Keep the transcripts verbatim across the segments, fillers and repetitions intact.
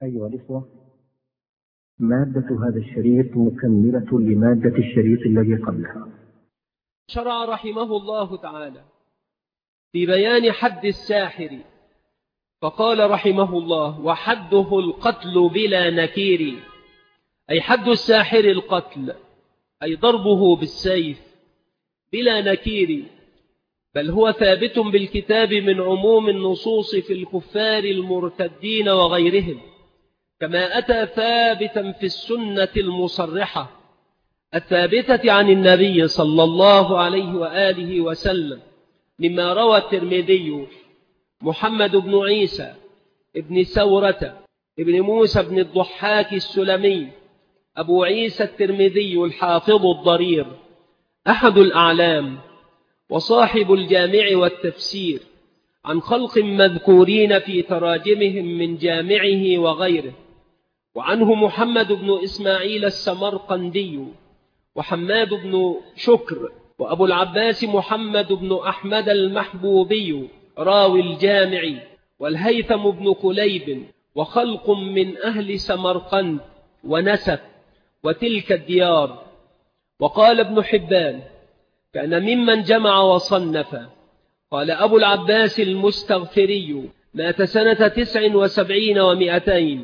أيها الإخوة، مادة هذا الشريط مكملة لمادة الشريط الذي قبلها. شرع رحمه الله تعالى في بيان حد الساحر، فقال رحمه الله: وحده القتل بلا نكير. أي حد الساحر القتل، أي ضربه بالسيف بلا نكير، بل هو ثابت بالكتاب من عموم النصوص في الكفار المرتدين وغيرهم، كما أتى ثابتا في السنة المصرحة الثابتة عن النبي صلى الله عليه وآله وسلم، مما روى الترمذي محمد بن عيسى ابن ثورة ابن موسى بن الضحاك السلمي أبو عيسى الترمذي الحافظ الضرير أحد الأعلام وصاحب الجامع والتفسير، عن خلق مذكورين في تراجمهم من جامعه وغيره، وعنه محمد بن إسماعيل السمرقندي وحماد بن شكر وأبو العباس محمد بن أحمد المحبوبي راوي الجامع، والهيثم بن كليب، وخلق من أهل سمرقند ونسف وتلك الديار. وقال ابن حبان: كان ممن جمع وصنف. قال أبو العباس المستغفري: مات سنة تسع وسبعين ومئتين.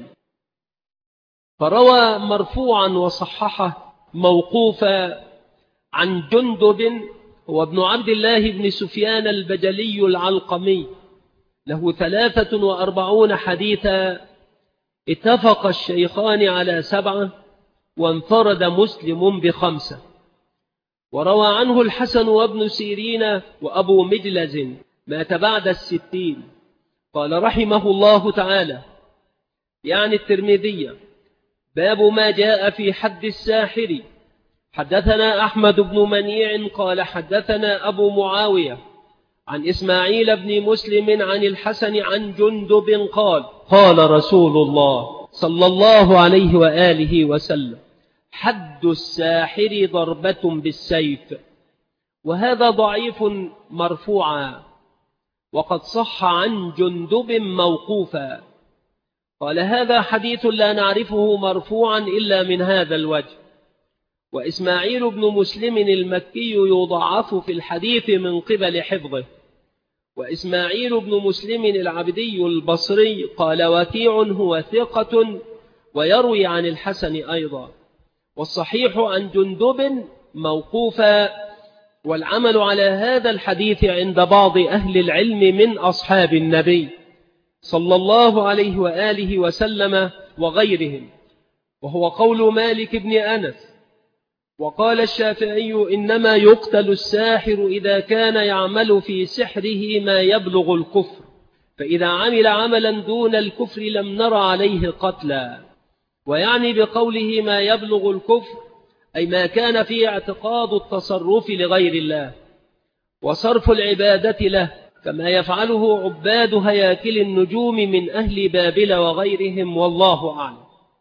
فروى مرفوعا وصححه موقوفا عن جندب هو ابن عبد الله بن سفيان البجلي العلقمي، له ثلاثة وأربعون حديثا، اتفق الشيخان على سبعة وانفرد مسلم بخمسة. وروى عنه الحسن وابن سيرين وأبو مجلز، مات بعد الستين. قال رحمه الله تعالى يعني الترمذي: باب ما جاء في حد الساحر. حدثنا أحمد بن منيع قال حدثنا أبو معاوية عن إسماعيل بن مسلم عن الحسن عن جندب قال: قال رسول الله صلى الله عليه وآله وسلم: حد الساحر ضربة بالسيف. وهذا ضعيف مرفوعا، وقد صح عن جندب موقوفا. قال: هذا حديث لا نعرفه مرفوعا إلا من هذا الوجه. وإسماعيل بن مسلم المكي يضعف في الحديث من قبل حفظه. وإسماعيل بن مسلم العبدي البصري قال وكيع هو ثقة ويروي عن الحسن أيضا. والصحيح عن جندب موقوفا، والعمل على هذا الحديث عند بعض أهل العلم من أصحاب النبي صلى الله عليه وآله وسلم وغيرهم، وهو قول مالك بن أنس. وقال الشافعي: إنما يقتل الساحر إذا كان يعمل في سحره ما يبلغ الكفر، فإذا عمل عملا دون الكفر لم نر عليه قتلا. ويعني بقوله ما يبلغ الكفر أي ما كان فيه اعتقاد التصرف لغير الله وصرف العبادة له، كما يفعله عباد هياكل النجوم من أهل بابل وغيرهم، والله أعلم.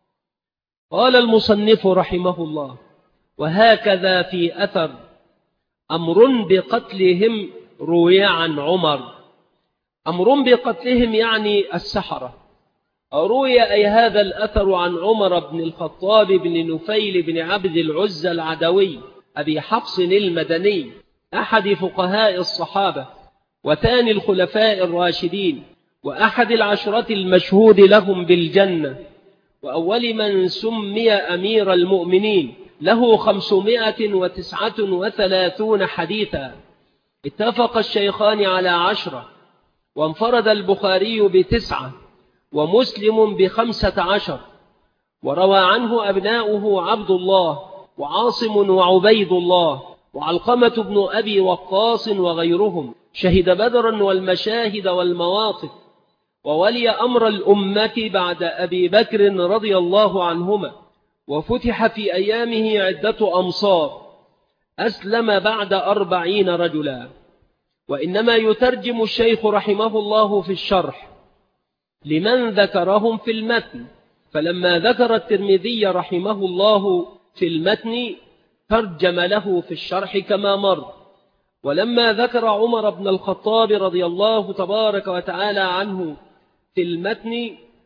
قال المصنف رحمه الله: وهكذا في أثر أمر بقتلهم روي عن عمر. أمر بقتلهم يعني السحرة. روي أي هذا الأثر عن عمر بن الخطاب بن نفيل بن عبد العزى العدوي أبي حفص المدني، أحد فقهاء الصحابة وثاني الخلفاء الراشدين، وأحد العشرة المشهود لهم بالجنة، وأول من سمي أمير المؤمنين، له خمسمائة وتسعة وثلاثون حديثا. اتفق الشيخان على عشرة، وانفرد البخاري بتسعة ومسلم بخمسة عشر. وروى عنه أبناؤه عبد الله وعاصم وعبيد الله وعلقمة بن أبي وقاص وغيرهم، شهد بدرا والمشاهد والمواقف، وولي أمر الأمة بعد أبي بكر رضي الله عنهما، وفتح في أيامه عدة أمصار، أسلم بعد أربعين رجلا. وإنما يترجم الشيخ رحمه الله في الشرح لمن ذكرهم في المتن، فلما ذكر الترمذي رحمه الله في المتن ترجم له في الشرح كما مر. ولما ذكر عمر بن الخطاب رضي الله تبارك وتعالى عنه في المتن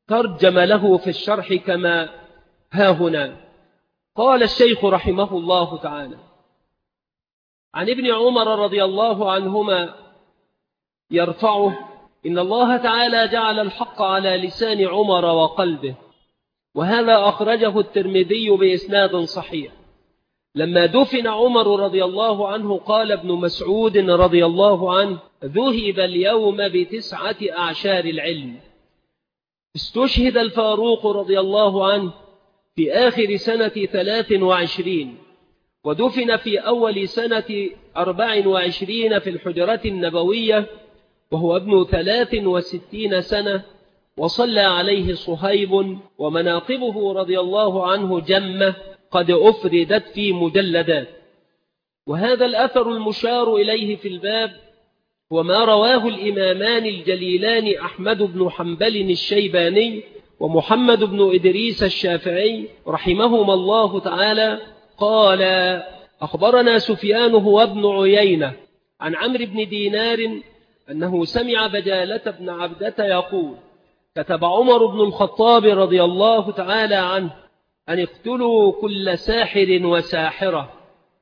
ترجم له في الشرح كما ها هنا. قال الشيخ رحمه الله تعالى: عن ابن عمر رضي الله عنهما يرفعه: إن الله تعالى جعل الحق على لسان عمر وقلبه. وهذا أخرجه الترمذي بإسناد صحيح. لما دفن عمر رضي الله عنه قال ابن مسعود رضي الله عنه: ذهب اليوم بتسعة أعشار العلم. استشهد الفاروق رضي الله عنه في آخر سنة ثلاث وعشرين، ودفن في أول سنة أربع وعشرين في الحجرة النبوية وهو ابن ثلاث وستين سنة، وصلى عليه صهيب. ومناقبه رضي الله عنه جمة قد أفردت في مجلدات. وهذا الأثر المشار إليه في الباب وما رواه الإمامان الجليلان أحمد بن حنبل الشيباني ومحمد بن إدريس الشافعي رحمهما الله تعالى. قال: أخبرنا سفيان هو ابن عيينة عن عمرو بن دينار أنه سمع بجالة بن عبدة يقول: كتب عمر بن الخطاب رضي الله تعالى عنه أن اقتلوا كل ساحر وساحرة.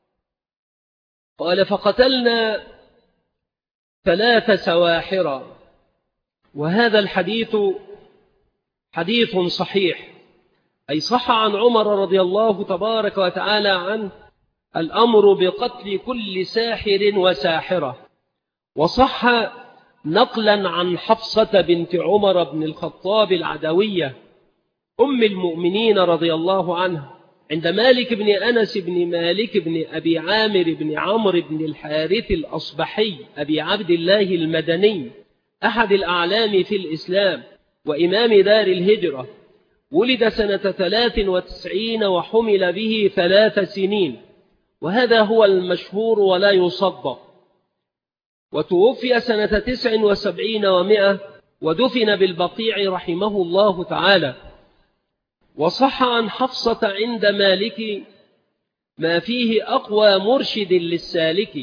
قال: فقتلنا ثلاث سواحر. وهذا الحديث حديث صحيح، أي صح عن عمر رضي الله تبارك وتعالى عنه الأمر بقتل كل ساحر وساحرة. وصح نقلا عن حفصة بنت عمر بن الخطاب العدوية أم المؤمنين رضي الله عنها عند مالك بن أنس بن مالك بن أبي عامر بن عمرو بن الحارث الأصبحي أبي عبد الله المدني أحد الأعلام في الإسلام وإمام دار الهجرة. ولد سنة ثلاث وتسعين وحمل به ثلاث سنين، وهذا هو المشهور ولا يصدق. وتوفي سنة تسع وسبعين ومائة ودفن بالبقيع رحمه الله تعالى. وصح عن حفصة عند مالك ما فيه أقوى مرشد للسالك.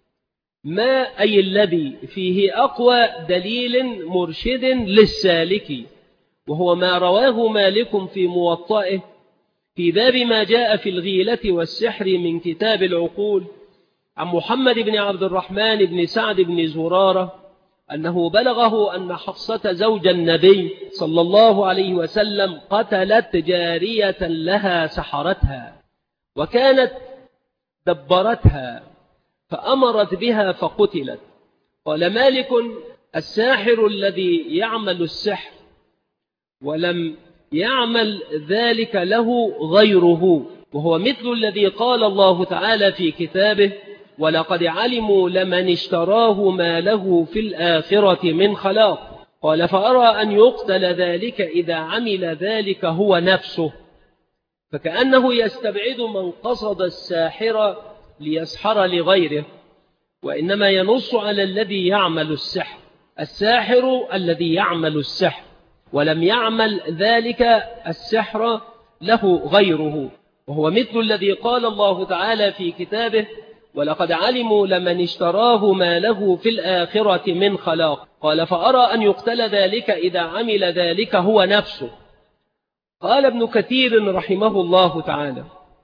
ما أي الذي فيه أقوى دليل مرشد للسالك، وهو ما رواه مالك في موطئه في باب ما جاء في الغيلة والسحر من كتاب العقول عن محمد بن عبد الرحمن بن سعد بن زرارة أنه بلغه أن حفصة زوج النبي صلى الله عليه وسلم قتلت جارية لها سحرتها وكانت دبرتها فأمرت بها فقتلت. قال مالك: الساحر الذي يعمل السحر ولم يعمل ذلك له غيره، وهو مثل الذي قال الله تعالى في كتابه: ولقد علموا لمن اشتراه ما له في الآخرة من خلاق. قال: فأرى أن يقتل ذلك إذا عمل ذلك هو نفسه. فكأنه يستبعد من قصد الساحر ليسحر لغيره، وإنما ينص على الذي يعمل السحر. الساحر الذي يعمل السحر ولم يعمل ذلك السحر له غيره، وهو مثل الذي قال الله تعالى في كتابه: ولقد علموا لمن اشتراه ما له في الآخرة من خلاق. قال: فأرى أن يقتل ذلك إذا عمل ذلك هو نفسه. قال ابن كثير رحمه الله تعالى: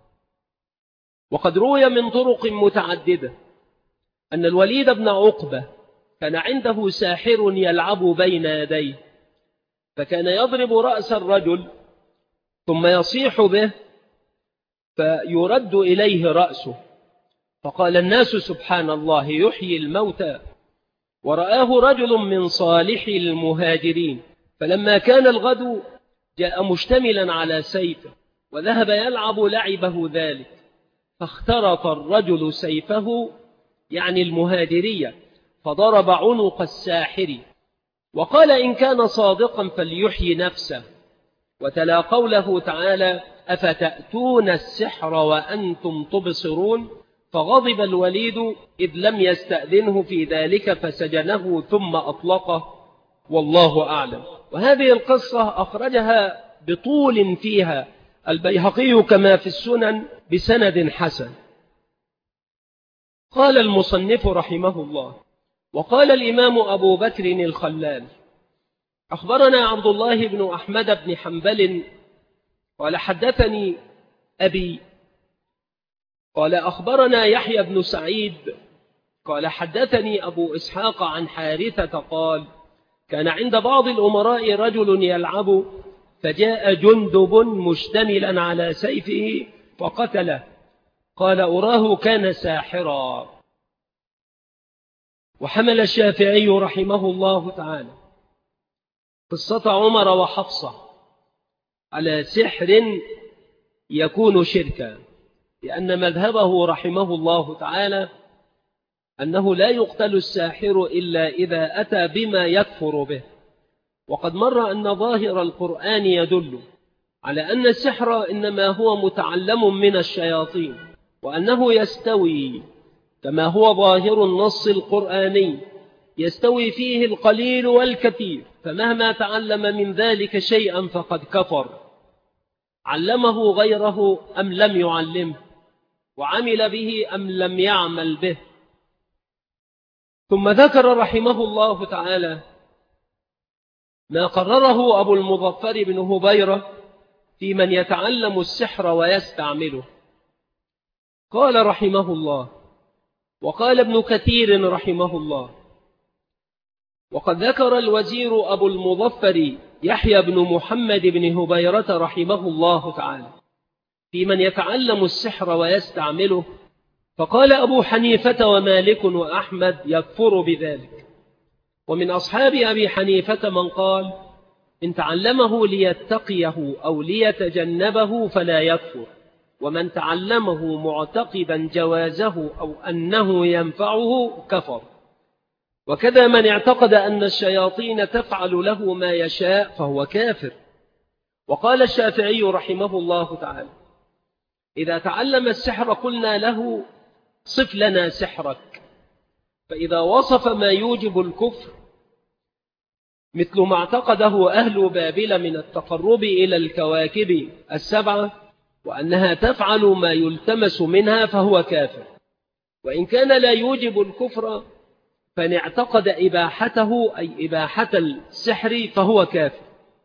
وقد روي من طرق متعددة أن الوليد بن عقبة كان عنده ساحر يلعب بين يديه، فكان يضرب رأس الرجل ثم يصيح به فيرد إليه رأسه. فقال الناس: سبحان الله يحيي الموتى. ورآه رجل من صالح المهاجرين، فلما كان الغد جاء مشتملا على سيفه وذهب يلعب لعبه ذلك، فاخترط الرجل سيفه يعني المهاجرية فضرب عنق الساحر، وقال: إن كان صادقا فليحيي نفسه. وتلا قوله تعالى: أفتأتون السحر وأنتم تبصرون. فغضب الوليد إذ لم يستأذنه في ذلك فسجنه ثم أطلقه، والله أعلم. وهذه القصة أخرجها بطول فيها البيهقي كما في السنن بسند حسن. قال المصنف رحمه الله: وقال الإمام أبو بكر الخلال: أخبرنا عبد الله بن أحمد بن حنبل قال حدثني أبي قال أخبرنا يحيى بن سعيد قال حدثني أبو إسحاق عن حارثة قال كان عند بعض الأمراء رجل يلعب فجاء جندب مشتملا على سيفه فقتله قال أراه كان ساحرا. وحمل الشافعي رحمه الله تعالى قصة عمر وحفصة على سحر يكون شركا، لأن مذهبه رحمه الله تعالى أنه لا يقتل الساحر إلا إذا أتى بما يكفر به. وقد مر أن ظاهر القرآن يدل على أن السحر إنما هو متعلم من الشياطين، وأنه يستوي كما هو ظاهر النص القرآني يستوي فيه القليل والكثير، فمهما تعلم من ذلك شيئا فقد كفر، علمه غيره أم لم يعلمه، وعمل به أم لم يعمل به. ثم ذكر رحمه الله تعالى ما قرره أبو المظفر بن هبيرة في من يتعلم السحر ويستعمله. قال رحمه الله: وقال ابن كثير رحمه الله: وقد ذكر الوزير أبو المظفر يحيى بن محمد بن هبيرة رحمه الله تعالى في من يتعلم السحر ويستعمله، فقال أبو حنيفة ومالك وأحمد يكفر بذلك. ومن أصحاب أبي حنيفة من قال إن تعلمه ليتقيه أو ليتجنبه فلا يكفر، ومن تعلمه معتقدا جوازه أو أنه ينفعه كفر. وكذا من اعتقد أن الشياطين تفعل له ما يشاء فهو كافر. وقال الشافعي رحمه الله تعالى إذا تعلم السحر قلنا له صف لنا سحرك، فإذا وصف ما يوجب الكفر مثل ما اعتقده أهل بابل من التقرب إلى الكواكب السبعة وأنها تفعل ما يلتمس منها فهو كافر. وإن كان لا يوجب الكفر فإن اعتقد إباحته أي إباحة السحر فهو كافر.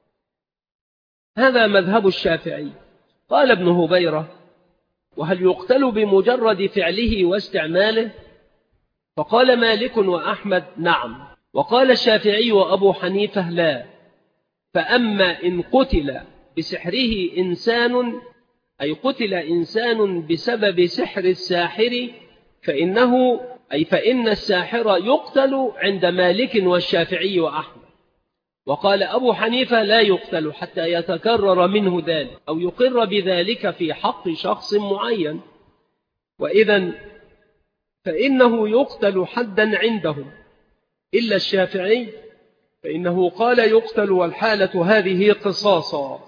هذا مذهب الشافعي. قال ابن هبيرة: وهل يقتل بمجرد فعله واستعماله؟ فقال مالك وأحمد: نعم. وقال الشافعي وأبو حنيفة: لا. فأما إن قتل بسحره إنسان أي قتل إنسان بسبب سحر الساحر فإنه أي فإن الساحر يقتل عند مالك والشافعي وأحمد. وقال أبو حنيفة: لا يقتل حتى يتكرر منه ذلك أو يقر بذلك في حق شخص معين، وإذن فإنه يقتل حدا عندهم، إلا الشافعي فإنه قال يقتل والحالة هذه قصاصا.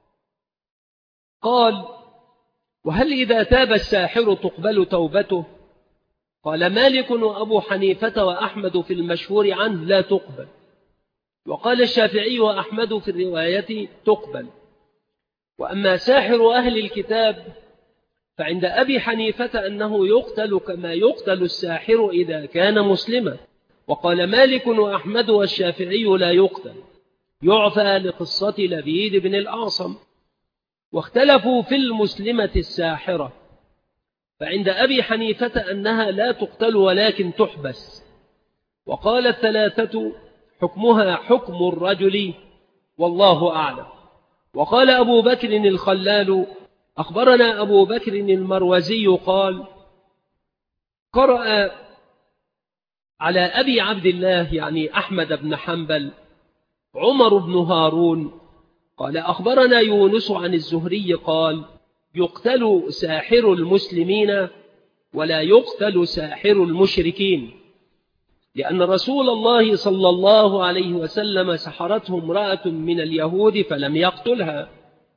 قال: وهل إذا تاب الساحر تقبل توبته؟ قال مالك وأبو حنيفة وأحمد في المشهور عنه: لا تقبل. وقال الشافعي وأحمد في الرواية: تقبل. وأما ساحر أهل الكتاب فعند أبي حنيفة أنه يقتل كما يقتل الساحر إذا كان مسلما. وقال مالك وأحمد والشافعي: لا يقتل، يعفى لقصة لبيد بن الأعصم. واختلفوا في المسلمة الساحرة، فعند أبي حنيفة أنها لا تقتل ولكن تحبس. وقال الثلاثة حكمها حكم الرجل والله أعلم. وقال أبو بكر الخلال: أخبرنا أبو بكر المروزي قال: قرأ على أبي عبد الله يعني أحمد بن حنبل عمر بن هارون قال: أخبرنا يونس عن الزهري قال: يقتل ساحر المسلمين ولا يقتل ساحر المشركين، لأن رسول الله صلى الله عليه وسلم سحرته امرأة من اليهود فلم يقتلها،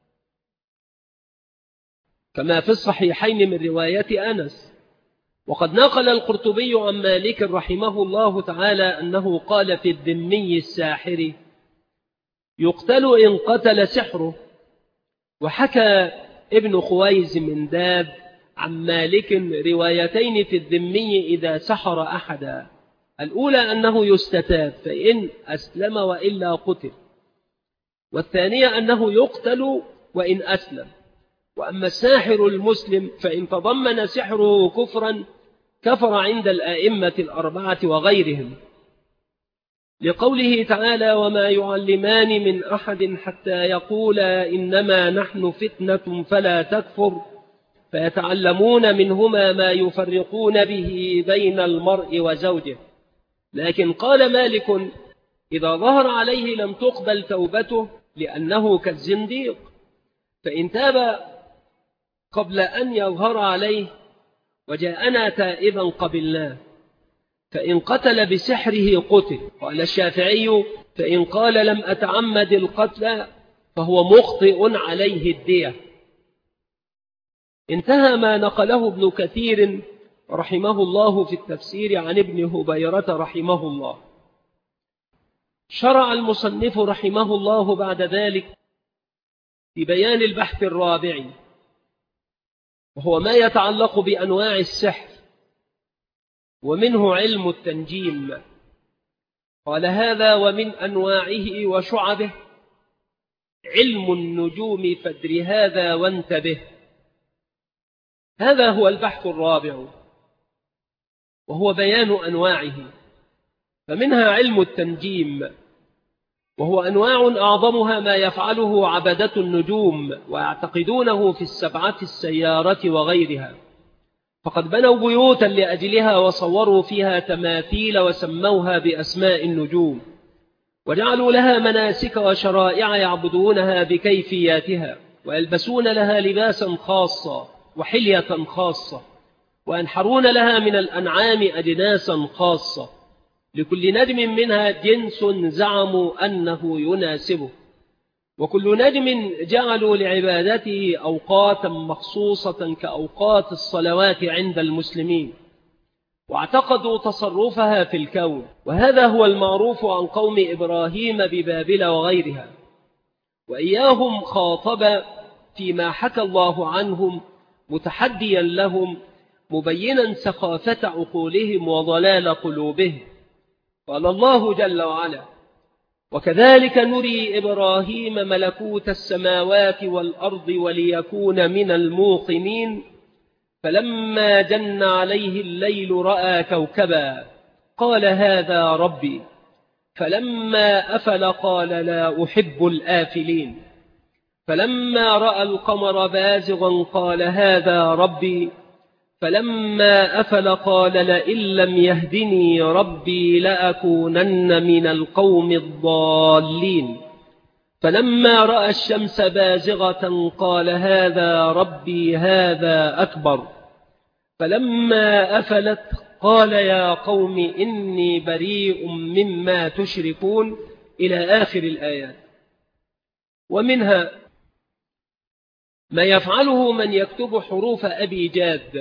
كما في الصحيحين من رواية أنس. وقد نقل القرطبي عن مالك رحمه الله تعالى أنه قال في الذمي الساحر: يقتل إن قتل سحره. وحكى ابن خويز من داب عن مالك روايتين في الذمي إذا سحر أحدا: الأولى أنه يستتاب فإن أسلم وإلا قتل، والثانية أنه يقتل وإن أسلم. وأما الساحر المسلم فإن تضمن سحره كفرا كفر عند الآئمة الأربعة وغيرهم، لقوله تعالى: وما يعلمان من أحد حتى يقولا إنما نحن فتنة فلا تكفر فيتعلمون منهما ما يفرقون به بين المرء وزوجه. لكن قال مالك: إذا ظهر عليه لم تقبل توبته لأنه كالزنديق، فإن تاب قبل أن يظهر عليه وجاءنا تائبا قبلناه، فإن قتل بسحره قتل. قال الشافعي: فإن قال لم أتعمد القتل فهو مخطئ عليه الدية. انتهى ما نقله ابن كثير رحمه الله في التفسير عن ابن هبيرة رحمه الله. شرع المصنف رحمه الله بعد ذلك في بيان البحث الرابع، وهو ما يتعلق بأنواع السحر، ومنه علم التنجيم. قال: هذا ومن أنواعه وشعبه علم النجوم فادر هذا وانتبه. هذا هو البحث الرابع، وهو بيان أنواعه. فمنها علم التنجيم، وهو أنواع أعظمها ما يفعله عبدة النجوم ويعتقدونه في السبعة السيارة وغيرها، فقد بنوا بيوتا لأجلها وصوروا فيها تماثيل وسموها بأسماء النجوم، وجعلوا لها مناسك وشرائع يعبدونها بكيفياتها، ويلبسون لها لباسا خاصا وحلية خاصة، وينحرون لها من الأنعام أجناسا خاصة، لكل نجم منها جنس زعموا أنه يناسبه، وكل نجم جعلوا لعبادته أوقاتا مخصوصة كأوقات الصلوات عند المسلمين، واعتقدوا تصرفها في الكون. وهذا هو المعروف عن قوم إبراهيم ببابل وغيرها، وإياهم خاطب فيما حكى الله عنهم متحديا لهم مبينا سخافة عقولهم وضلال قلوبهم. قال الله جل وعلا: وكذلك نري إبراهيم ملكوت السماوات والأرض وليكون من الموقنين فلما جن عليه الليل رأى كوكبا قال هذا ربي فلما أفل قال لا أحب الآفلين فلما رأى القمر بازغا قال هذا ربي فلما أفل قال لئن لم يهدني ربي لأكونن من القوم الضالين فلما رأى الشمس بازغة قال هذا ربي هذا أكبر فلما أفلت قال يا قوم إني بريء مما تشركون إلى آخر الآيات. ومنها ما يفعله من يكتب حروف أبي جاد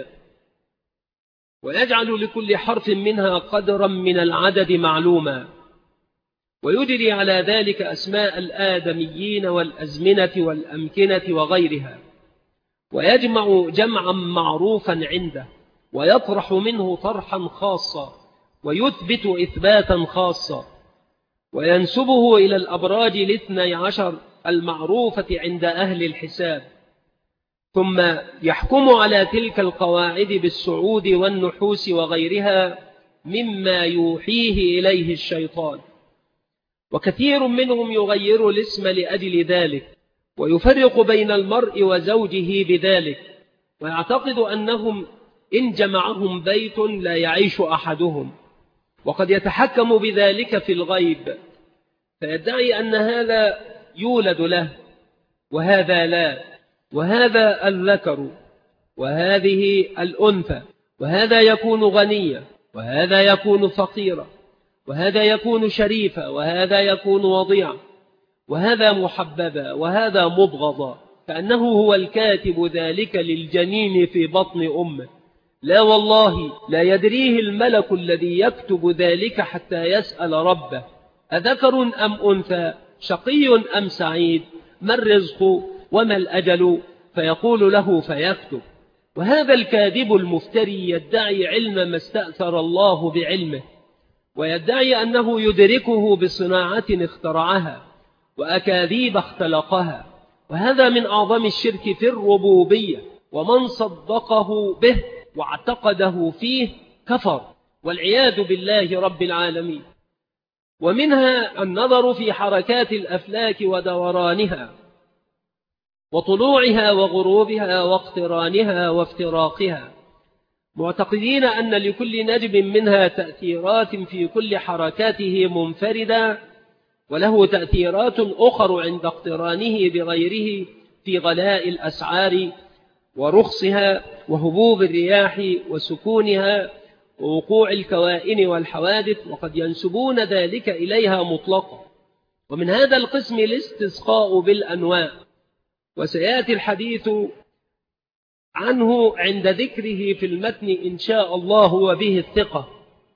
ويجعل لكل حرف منها قدرا من العدد معلوما، ويجري على ذلك أسماء الآدميين والأزمنة والأمكنة وغيرها، ويجمع جمعا معروفا عنده ويطرح منه طرحا خاصا ويثبت إثباتا خاصا، وينسبه إلى الأبراج الاثني عشر المعروفة عند أهل الحساب، ثم يحكم على تلك القواعد بالسعود والنحوس وغيرها مما يوحيه إليه الشيطان. وكثير منهم يغير الاسم لأجل ذلك، ويفرق بين المرء وزوجه بذلك، ويعتقد أنهم إن جمعهم بيت لا يعيش أحدهم، وقد يتحكم بذلك في الغيب، فيدعي أن هذا يولد له وهذا لا، وهذا الذكر وهذه الأنثى، وهذا يكون غنيا وهذا يكون فقيرا، وهذا يكون شريفا وهذا يكون وضيعا، وهذا محببا وهذا مبغضا، فأنه هو الكاتب ذلك للجنين في بطن أمه. لا والله لا يدريه الملك الذي يكتب ذلك حتى يسأل ربه أذكر أم أنثى شقي أم سعيد ما الرزق وما الأجل فيقول له فيكتب. وهذا الكاذب المفتري يدعي علم ما استأثر الله بعلمه، ويدعي أنه يدركه بصناعة اخترعها، وأكاذيب اختلقها، وهذا من أعظم الشرك في الربوبية، ومن صدقه به واعتقده فيه كفر والعياذ بالله رب العالمين. ومنها النظر في حركات الأفلاك ودورانها وطلوعها وغروبها واقترانها وافتراقها، معتقدين أن لكل نجم منها تأثيرات في كل حركاته منفردة، وله تأثيرات أخر عند اقترانه بغيره في غلاء الأسعار ورخصها وهبوب الرياح وسكونها ووقوع الكوائن والحوادث، وقد ينسبون ذلك إليها مطلقا. ومن هذا القسم الاستسقاء بالأنواع، وسيأتي الحديث عنه عند ذكره في المتن إن شاء الله وبه الثقة.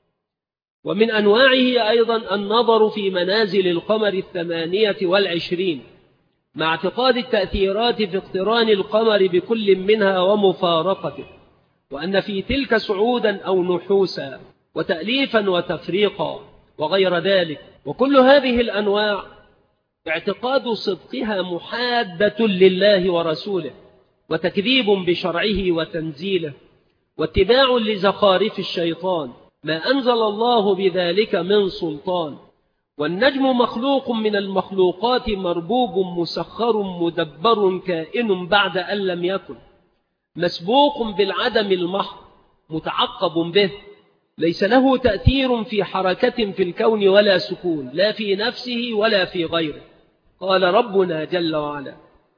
ومن أنواعه أيضا النظر في منازل القمر الثمانية والعشرين مع اعتقاد التأثيرات في اقتران القمر بكل منها ومفارقته، وأن في تلك صعودا أو نحوسا وتأليفا وتفريقا وغير ذلك. وكل هذه الأنواع اعتقاد صدقها محادة لله ورسوله، وتكذيب بشرعه وتنزيله، واتباع لزخارف الشيطان، ما أنزل الله بذلك من سلطان. والنجم مخلوق من المخلوقات مربوب مسخر مدبر كائن بعد أن لم يكن، مسبوق بالعدم المحض متعقب به، ليس له تأثير في حركة في الكون ولا سكون، لا في نفسه ولا في غيره. قال ربنا جل وعلا: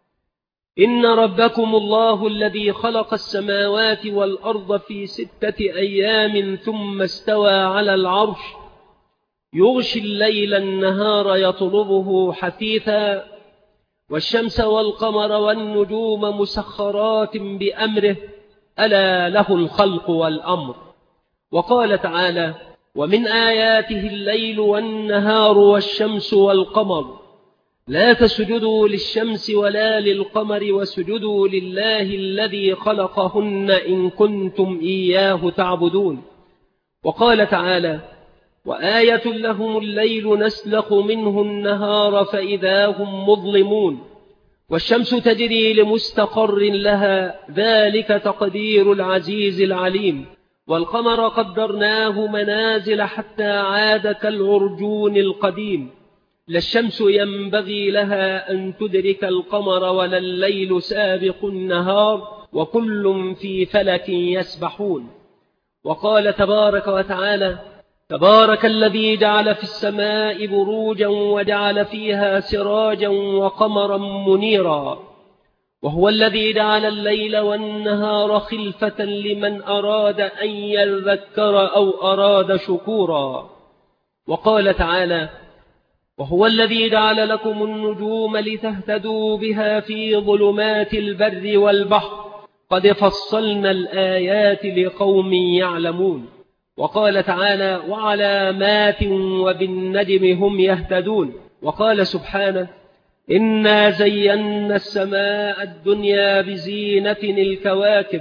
إن ربكم الله الذي خلق السماوات والأرض في ستة أيام ثم استوى على العرش يغشي الليل النهار يطلبه حثيثا والشمس والقمر والنجوم مسخرات بأمره ألا له الخلق والأمر. وقال تعالى: ومن آياته الليل والنهار والشمس والقمر لا تسجدوا للشمس ولا للقمر واسجدوا لله الذي خلقهن إن كنتم إياه تعبدون. وقال تعالى: وآية لهم الليل نسلخ منه النهار فإذا هم مظلمون والشمس تجري لمستقر لها ذلك تقدير العزيز العليم والقمر قدرناه منازل حتى عاد كالعرجون القديم لا الشمس ينبغي لها أن تدرك القمر ولا الليل سابق النهار وكل في فلك يسبحون. وقال تبارك وتعالى: تبارك الذي جعل في السماء بروجا وجعل فيها سراجا وقمرا منيرا وهو الذي جعل الليل والنهار خلفة لمن أراد أن يذكر أو أراد شكورا. وقال تعالى: وهو الذي جعل لكم النجوم لتهتدوا بها في ظلمات البر والبحر قد فصلنا الآيات لقوم يعلمون. وقال تعالى: وعلامات وبالنجم هم يهتدون. وقال سبحانه: إنا زينا السماء الدنيا بزينة الكواكب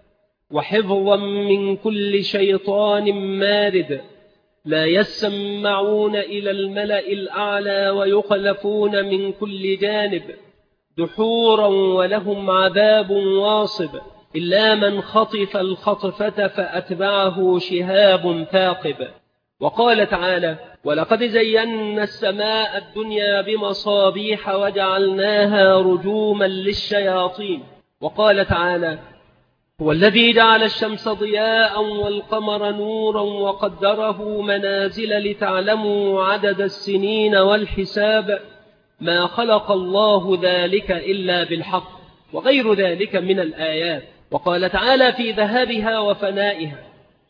وحفظا من كل شيطان مارد لا يسمعون إلى الملأ الأعلى ويخلفون من كل جانب دحورا ولهم عذاب واصب إلا من خطف الخطفة فأتبعه شهاب ثاقب. وقال تعالى: ولقد زينا السماء الدنيا بمصابيح وجعلناها رجوما للشياطين. وقال تعالى: هو الذي جعل الشمس ضياء والقمر نورا وقدره منازل لتعلموا عدد السنين والحساب ما خلق الله ذلك إلا بالحق وغير ذلك من الآيات. وقال تعالى في ذهابها وفنائها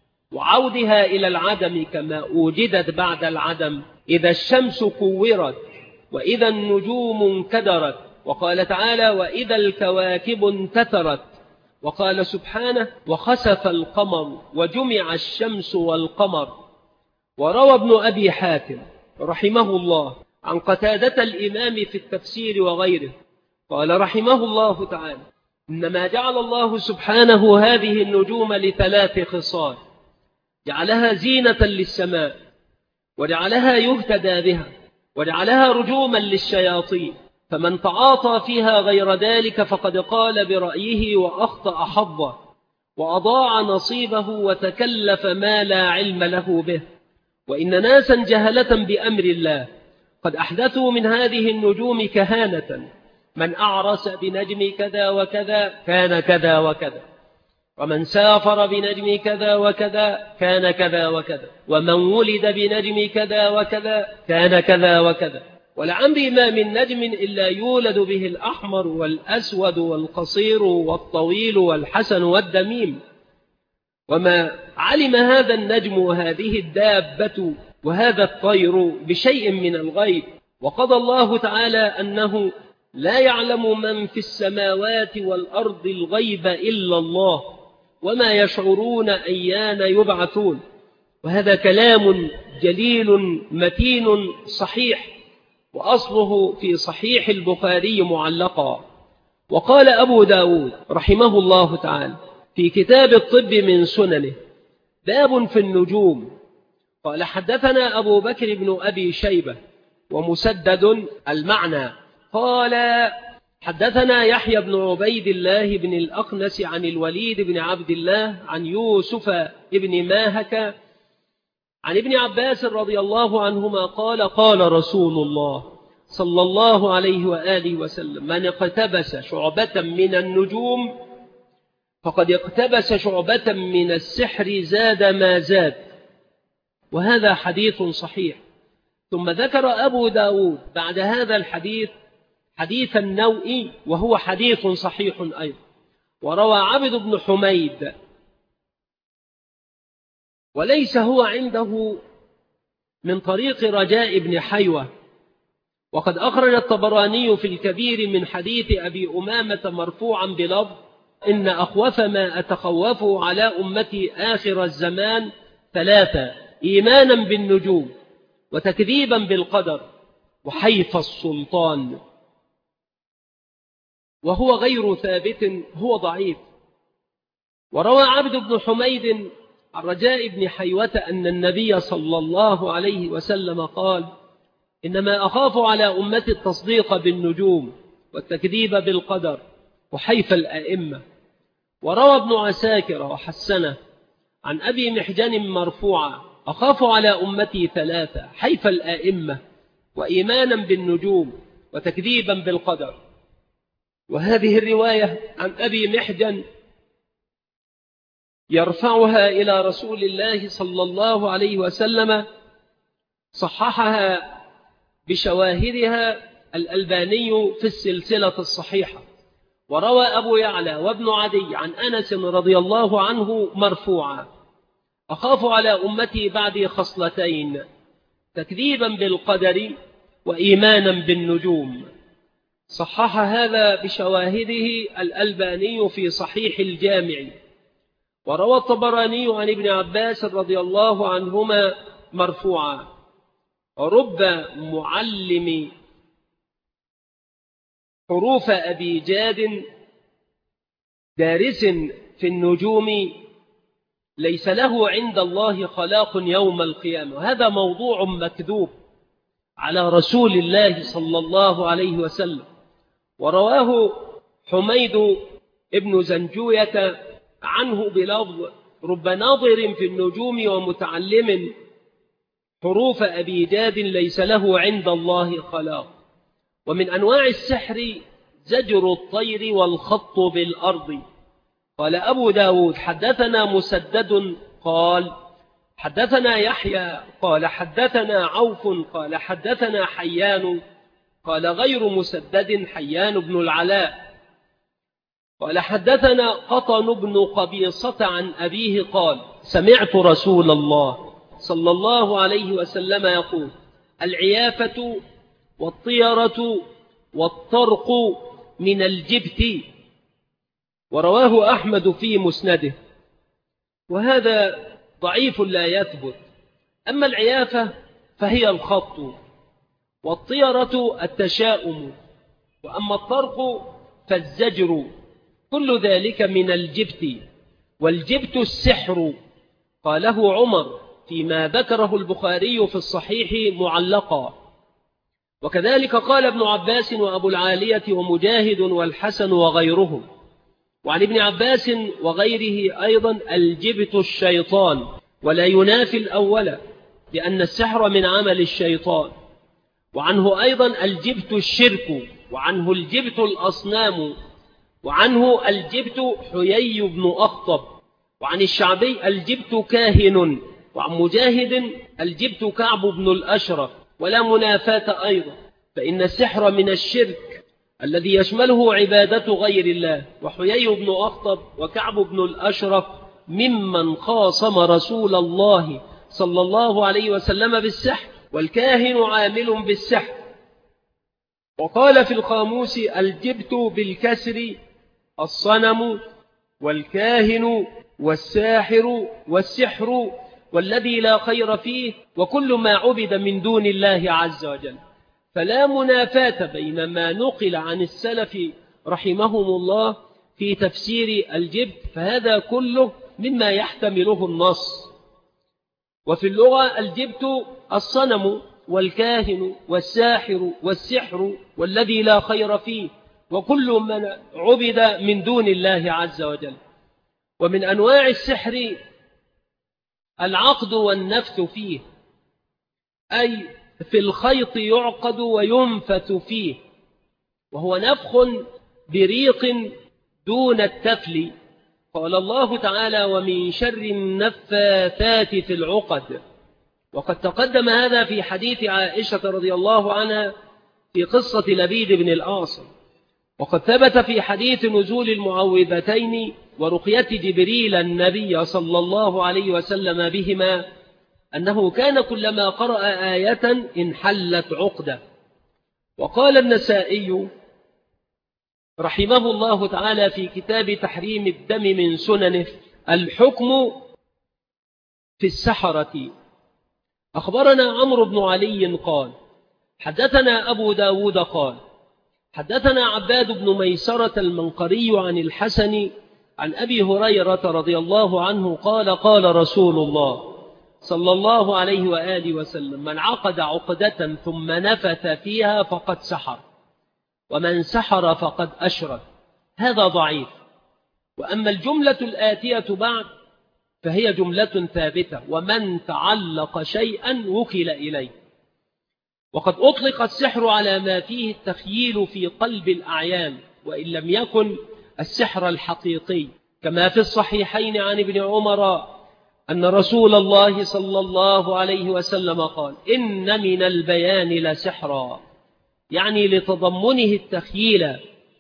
وعودها إلى العدم كما أوجدت بعد العدم: إذا الشمس كورت وإذا النجوم انكدرت. وقال تعالى: وإذا الكواكب انتثرت. وقال سبحانه: وخسف القمر وجمع الشمس والقمر. وروى ابن أبي حاتم رحمه الله عن قتادة الإمام في التفسير وغيره قال رحمه الله تعالى: إنما جعل الله سبحانه هذه النجوم لثلاث خصال: جعلها زينة للسماء وجعلها يهتدى بها وجعلها رجوما للشياطين، فمن تعاطى فيها غير ذلك فقد قال برأيه وأخطأ حظه وأضاع نصيبه وتكلف ما لا علم له به. وإن ناسا جهلة بأمر الله قد أحدثوا من هذه النجوم كهانة، من أعرس بنجم كذا وكذا كان كذا وكذا، ومن سافر بنجم كذا وكذا كان كذا وكذا، ومن ولد بنجم كذا وكذا كان كذا وكذا. ولعمري ما من نجم إلا يولد به الأحمر والأسود والقصير والطويل والحسن والدميم. وما علم هذا النجم وهذه الدابة وهذا الطير بشيء من الغيب، وقضى الله تعالى أنه لا يعلم من في السماوات والأرض الغيب إلا الله، وما يشعرون أيان يبعثون. وهذا كلام جليل متين صحيح، وأصله في صحيح البخاري معلقا. وقال أبو داود رحمه الله تعالى في كتاب الطب من سننه: باب في النجوم. قال: حدثنا أبو بكر بن أبي شيبة ومسدد المعنى قال: حدثنا يحيى بن عبيد الله بن الأقنس عن الوليد بن عبد الله عن يوسف بن ماهك عن ابن عباس رضي الله عنهما قال: قال رسول الله صلى الله عليه وآله وسلم: من اقتبس شعبة من النجوم فقد اقتبس شعبة من السحر زاد ما زاد. وهذا حديث صحيح. ثم ذكر أبو داود بعد هذا الحديث حديث النوء وهو حديث صحيح أيضا. وروى عبد بن حميد وليس هو عنده من طريق رجاء بن حيوة، وقد أخرج الطبراني في الكبير من حديث أبي أمامة مرفوعا بلفظ: إن أخوف ما أتخوفه على أمتي آخر الزمان ثلاثة: إيمانا بالنجوم، وتكذيبا بالقدر، وحيف السلطان. وهو غير ثابت، هو ضعيف. وروى عبد بن حميد عن رجاء بن حيوة أن النبي صلى الله عليه وسلم قال: إنما أخاف على أمتي التصديق بالنجوم والتكذيب بالقدر وحيف الأئمة. وروى ابن عساكر وحسنه عن أبي محجن مرفوعا: أخاف على أمتي ثلاثة: حيف الأئمة، وإيمانا بالنجوم، وتكذيبا بالقدر. وهذه الرواية عن أبي محجن يرفعها إلى رسول الله صلى الله عليه وسلم، صححها بشواهدها الألباني في السلسلة الصحيحة. وروى أبو يعلى وابن عدي عن أنس رضي الله عنه مرفوعا: أخاف على أمتي بعدي خصلتين: تكذيبا بالقدر وإيمانا بالنجوم. صحح هذا بشواهده الألباني في صحيح الجامع. وروى الطبراني عن ابن عباس رضي الله عنهما مرفوعا: رب معلم حروف أبي جاد دارس في النجوم ليس له عند الله خلاق يوم القيامة. هذا موضوع مكذوب على رسول الله صلى الله عليه وسلم. ورواه حميد ابن زنجوية عنه بلفظ: رب ناظر في النجوم ومتعلم حروف أبي جاد ليس له عند الله خلاق. ومن أنواع السحر زجر الطير والخط بالأرض. قال أبو داود: حدثنا مسدد قال حدثنا يحيى قال حدثنا عوف قال حدثنا حيان قال غير مسدد حيان بن العلاء قال حدثنا قطن بن قبيصة عن أبيه قال: سمعت رسول الله صلى الله عليه وسلم يقول: العيافة والطيرة والطرق من الجبت. ورواه أحمد في مسنده. وهذا ضعيف لا يثبت. أما العيافة فهي الخط، والطيرة التشاؤم، وأما الطرق فالزجر، كل ذلك من الجبت. والجبت السحر. قاله عمر فيما ذكره البخاري في الصحيح معلقا. وكذلك قال ابن عباس وأبو العالية ومجاهد والحسن وغيرهم. وعن ابن عباس وغيره أيضا: الجبت الشيطان ولا ينافي الأول، لأن السحر من عمل الشيطان. وعنه أيضا: الجبت الشرك، وعنه الجبت الأصنام، وعنه الجبت حيي بن أخطب، وعن الشعبي: الجبت كاهن، وعن مجاهد: الجبت كعب بن الأشرف، ولا منافاة أيضا، فإن السحر من الشرك الذي يشمله عبادة غير الله. وحيي بن أخطب وكعب بن الأشرف ممن خاصم رسول الله صلى الله عليه وسلم بالسحر، والكاهن عامل بالسحر. وقال في القاموس: الجبت بالكسر الصنم والكاهن والساحر والسحر والذي لا خير فيه وكل ما عبد من دون الله عز وجل. فلا منافاة بين ما نقل عن السلف رحمهم الله في تفسير الجبت، فهذا كله مما يحتمله النص. وفي اللغة: الجبت الصنم والكاهن والساحر والسحر والذي لا خير فيه وكل من عبد من دون الله عز وجل. ومن أنواع السحر العقد والنفث فيه، أي في الخيط يعقد وينفث فيه، وهو نفخ بريق دون التفل. قال الله تعالى: ومن شر النفاثات في العقد. وقد تقدم هذا في حديث عائشة رضي الله عنها في قصة لبيد بن الأعصم. وقد ثبت في حديث نزول المعوذتين ورقية جبريل النبي صلى الله عليه وسلم بهما أنه كان كلما قرأ آية انحلت عقدة. وقال النسائي رحمه الله تعالى في كتاب تحريم الدم من سننه: الحكم في السحرة. أخبرنا عمرو بن علي قال: حدثنا أبو داود قال: حدثنا عباد بن ميسرة المنقري عن الحسن عن أبي هريرة رضي الله عنه قال: قال رسول الله صلى الله عليه وآله وسلم: من عقد عقدة ثم نفث فيها فقد سحر، ومن سحر فقد أشرك. هذا ضعيف. وأما الجملة الآتية بعد فهي جملة ثابتة: ومن تعلق شيئا وكل إليه. وقد أطلق السحر على ما فيه التخييل في قلب الأعيان، وإن لم يكن السحر الحقيقي، كما في الصحيحين عن ابن عمر أن رسول الله صلى الله عليه وسلم قال: إن من البيان لسحرا، يعني لتضمنه التخييل،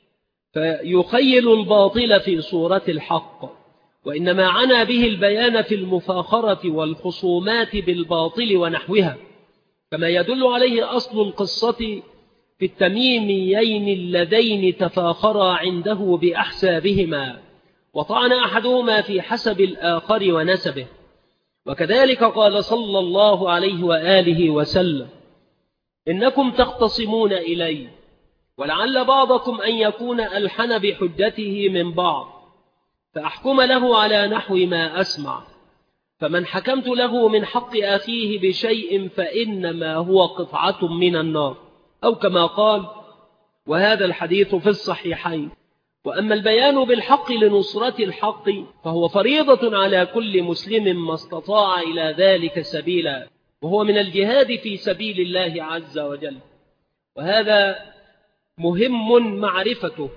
فيخيل الباطل في صورة الحق. وإنما عنا به البيان في المفاخرة والخصومات بالباطل ونحوها، كما يدل عليه أصل القصة في التميميين اللذين تفاخرا عنده بأحسابهما، وطعن أحدهما في حسب الآخر ونسبه. وكذلك قال صلى الله عليه وآله وسلم: إنكم تختصمون إلي، ولعل بعضكم أن يكون ألحن بحجته من بعض، فأحكم له على نحو ما أسمع، فمن حكمت له من حق أخيه بشيء فإنما هو قطعة من النار، أو كما قال. وهذا الحديث في الصحيحين. وأما البيان بالحق لنصرة الحق فهو فريضة على كل مسلم ما استطاع إلى ذلك سبيلا، وهو من الجهاد في سبيل الله عز وجل. وهذا مهم معرفته،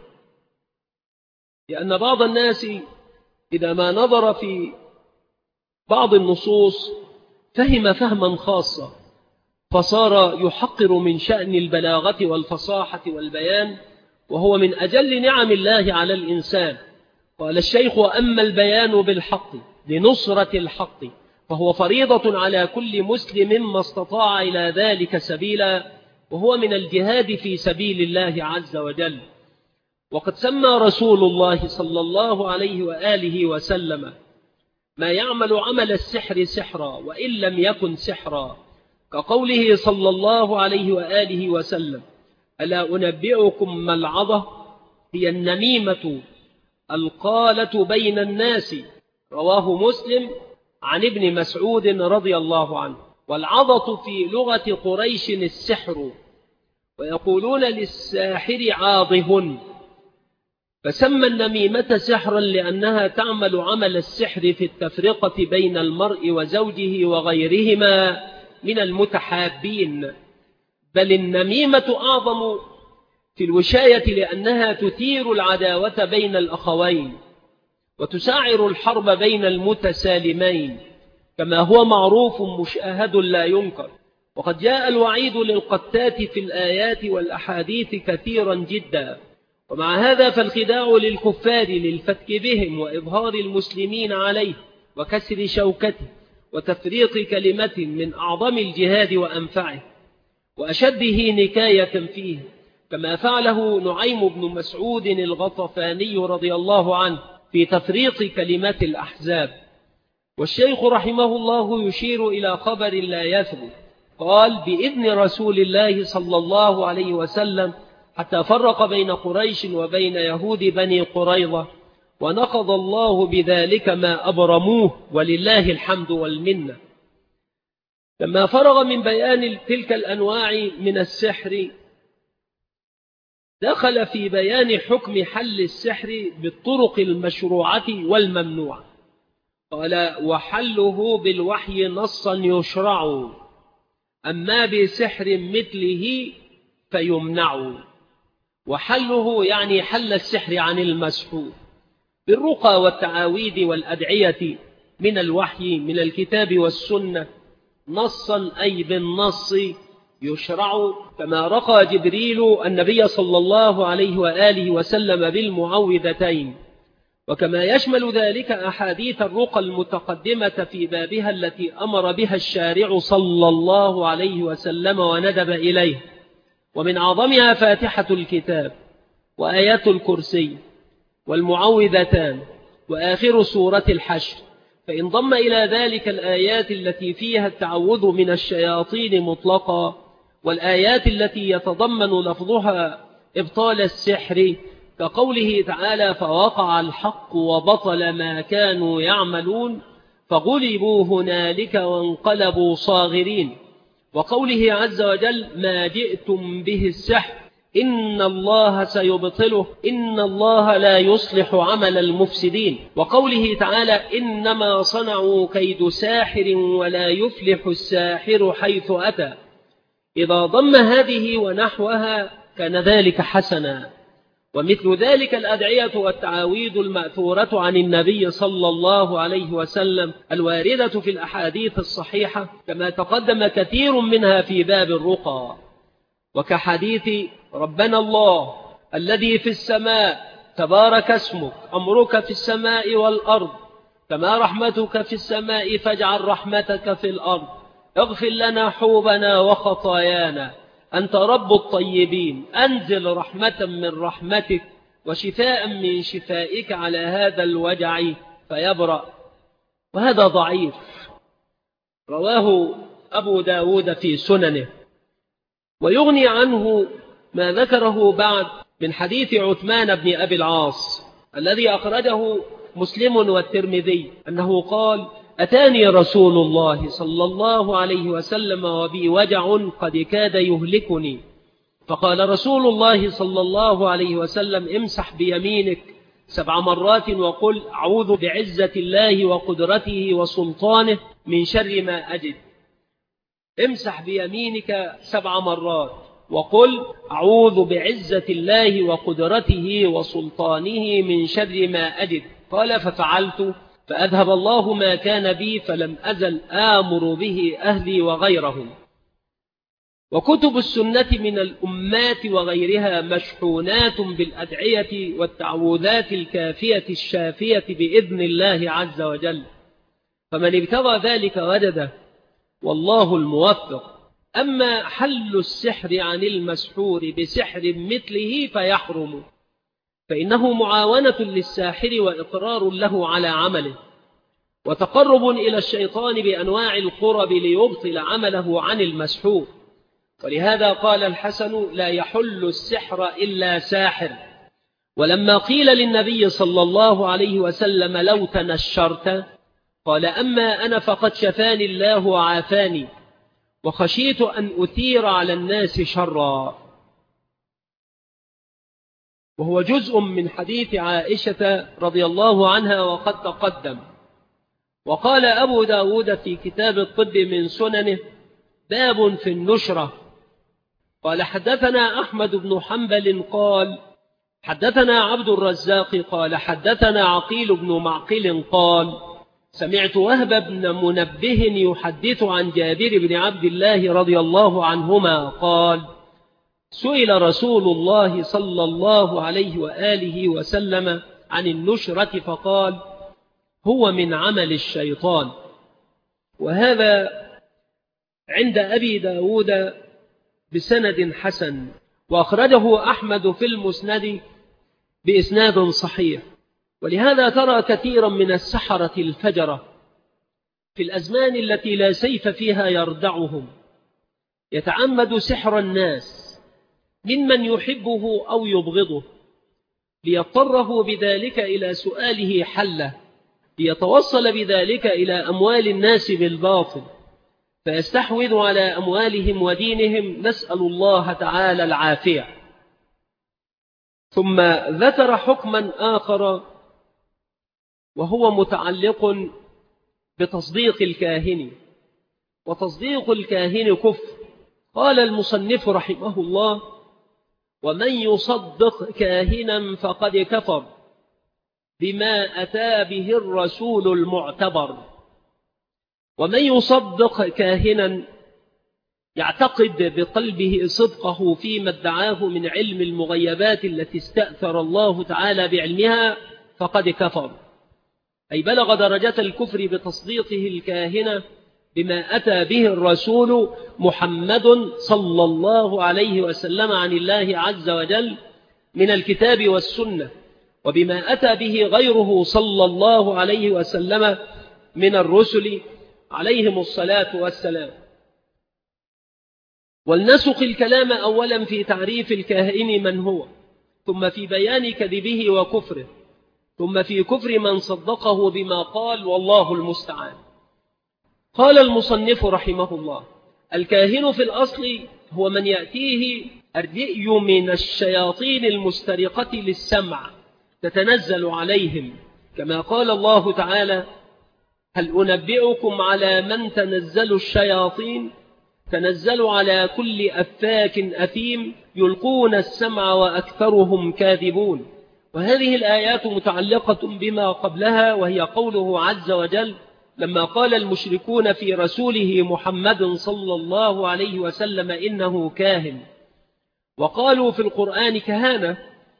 لأن بعض الناس إذا ما نظر في بعض النصوص فهم فهما خاصا، فصار يحقر من شأن البلاغة والفصاحة والبيان، وهو من أجل نعم الله على الإنسان. قال الشيخ: وأما البيان بالحق لنصرة الحق فهو فريضة على كل مسلم ما استطاع إلى ذلك سبيلا، وهو من الجهاد في سبيل الله عز وجل. وقد سمى رسول الله صلى الله عليه وآله وسلم ما يعمل عمل السحر سحرا وإن لم يكن سحرا، كقوله صلى الله عليه وآله وسلم: ألا أنبئكم ما العظة؟ هي النميمة القالة بين الناس. رواه مسلم عن ابن مسعود رضي الله عنه. والعظة في لغة قريش السحر، ويقولون للساحر عاضه، فسمى النميمة سحرا لأنها تعمل عمل السحر في التفرقة بين المرء وزوجه وغيرهما من المتحابين. بل النميمة أعظم في الوشاية لأنها تثير العداوة بين الأخوين وتساعر الحرب بين المتسالمين، كما هو معروف مشاهد لا ينكر. وقد جاء الوعيد للقتات في الآيات والأحاديث كثيرا جدا. ومع هذا فالخداع للكفار للفتك بهم وإظهار المسلمين عليه وكسر شوكته وتفريق كلمة من أعظم الجهاد وأنفعه وأشده نكاية فيه، كما فعله نعيم بن مسعود الغطفاني رضي الله عنه في تفريق كلمات الأحزاب. والشيخ رحمه الله يشير إلى خبر لا يثبت، قال: بإذن رسول الله صلى الله عليه وسلم حتى فرق بين قريش وبين يهود بني قريظة، ونقض الله بذلك ما أبرموه، ولله الحمد والمنة. لما فرغ من بيان تلك الأنواع من السحر، دخل في بيان حكم حل السحر بالطرق المشروعة والممنوعة. قال: وحله بالوحي نصا يشرع، أما بسحر مثله فيمنع. وحله يعني حل السحر عن المسحور بالرقى والتعاويذ والأدعية من الوحي من الكتاب والسنة نصا أي بالنص يشرع، كما رقى جبريل النبي صلى الله عليه وآله وسلم بالمعوذتين، وكما يشمل ذلك أحاديث الرقى المتقدمة في بابها التي أمر بها الشارع صلى الله عليه وسلم وندب إليه، ومن أعظمها فاتحة الكتاب وآيات الكرسي والمعوذتان وآخر سورة الحشر، فإن ضم إلى ذلك الآيات التي فيها التعوذ من الشياطين مطلقا، والآيات التي يتضمن لفظها إبطال السحر، كقوله تعالى: فوقع الحق وبطل ما كانوا يعملون فغلبوا هنالك وانقلبوا صاغرين، وقوله عز وجل: ما جئتم به السحر إن الله سيبطله إن الله لا يصلح عمل المفسدين، وقوله تعالى: إنما صنعوا كيد ساحر ولا يفلح الساحر حيث أتى. إذا ضم هذه ونحوها كان ذلك حسنا. ومثل ذلك الأدعية والتعاويذ المأثورة عن النبي صلى الله عليه وسلم الواردة في الأحاديث الصحيحة، كما تقدم كثير منها في باب الرقى، وكحديث: ربنا الله الذي في السماء تبارك اسمك أمرك في السماء والأرض كما رحمتك في السماء فاجعل رحمتك في الأرض اغفر لنا حوبنا وخطايانا أنت رب الطيبين أنزل رحمة من رحمتك وشفاء من شفائك على هذا الوجع فيبرأ. وهذا ضعيف، رواه أبو داود في سننه. ويغني عنه ما ذكره بعد من حديث عثمان بن أبي العاص الذي أخرجه مسلم والترمذي أنه قال: أتاني رسول الله صلى الله عليه وسلم وبي وجع قد كاد يهلكني، فقال رسول الله صلى الله عليه وسلم: امسح بيمينك سبع مرات وقل: أعوذ بعزة الله وقدرته وسلطانه من شر ما أجد. امسح بيمينك سبع مرات وقل: أعوذ بعزة الله وقدرته وسلطانه من شر ما أجد. قال: ففعلت فأذهب الله ما كان بي فلم أزل آمر به أهلي وغيرهم. وكتب السنة من الأمات وغيرها مشحونات بالأدعية والتعوذات الكافية الشافية بإذن الله عز وجل، فمن ابتغى ذلك وجده، والله الموفق. أما حل السحر عن المسحور بسحر مثله فيحرم، فإنه معاونة للساحر وإقرار له على عمله وتقرب إلى الشيطان بأنواع القرب ليبطل عمله عن المسحور. ولهذا قال الحسن: لا يحل السحر إلا ساحر. ولما قيل للنبي صلى الله عليه وسلم: لو تنشرت، قال: أما أنا فقد شفاني الله وعافاني، وخشيت أن أثير على الناس شرا. وهو جزء من حديث عائشة رضي الله عنها وقد تقدم. وقال أبو داود في كتاب الطب من سننه: باب في النشرة. قال: حدثنا أحمد بن حنبل قال: حدثنا عبد الرزاق قال: حدثنا عقيل بن معقل قال: سمعت وهب بن منبه يحدث عن جابر بن عبد الله رضي الله عنهما قال: سئل رسول الله صلى الله عليه وآله وسلم عن النشرة فقال: هو من عمل الشيطان. وهذا عند أبي داود بسند حسن، وأخرجه أحمد في المسند بإسناد صحيح. ولهذا ترى كثيرا من السحرة الفجرة في الأزمان التي لا سيف فيها يردعهم يتعمد سحر الناس ممن يحبه أو يبغضه ليضطره بذلك إلى سؤاله حله، ليتوصل بذلك إلى أموال الناس بالباطل فيستحوذ على أموالهم ودينهم، نسأل الله تعالى العافية. ثم ذكر حكما آخر وهو متعلق بتصديق الكاهن، وتصديق الكاهن كفر. قال المصنف رحمه الله: ومن يصدق كاهنا فقد كفر بما أتى به الرسول المعتبر. ومن يصدق كاهنا يعتقد بقلبه صدقه فيما ادعاه من علم المغيبات التي استأثر الله تعالى بعلمها فقد كفر، أي بلغ درجة الكفر بتصديقه الكاهن بما أتى به الرسول محمد صلى الله عليه وسلم عن الله عز وجل من الكتاب والسنة، وبما أتى به غيره صلى الله عليه وسلم من الرسل عليهم الصلاة والسلام. ولنسق الكلام أولا في تعريف الكاهن من هو، ثم في بيان كذبه وكفره، ثم في كفر من صدقه بما قال، والله المستعان. قال المصنف رحمه الله: الكاهن في الأصل هو من يأتيه الرئي من الشياطين المسترقة للسمع تتنزل عليهم، كما قال الله تعالى: هل أنبئكم على من تنزل الشياطين تنزل على كل أفاك أثيم يلقون السمع وأكثرهم كاذبون. وهذه الآيات متعلقة بما قبلها، وهي قوله عز وجل لما قال المشركون في رسوله محمد صلى الله عليه وسلم إنه كاهن، وقالوا في القرآن كهانة،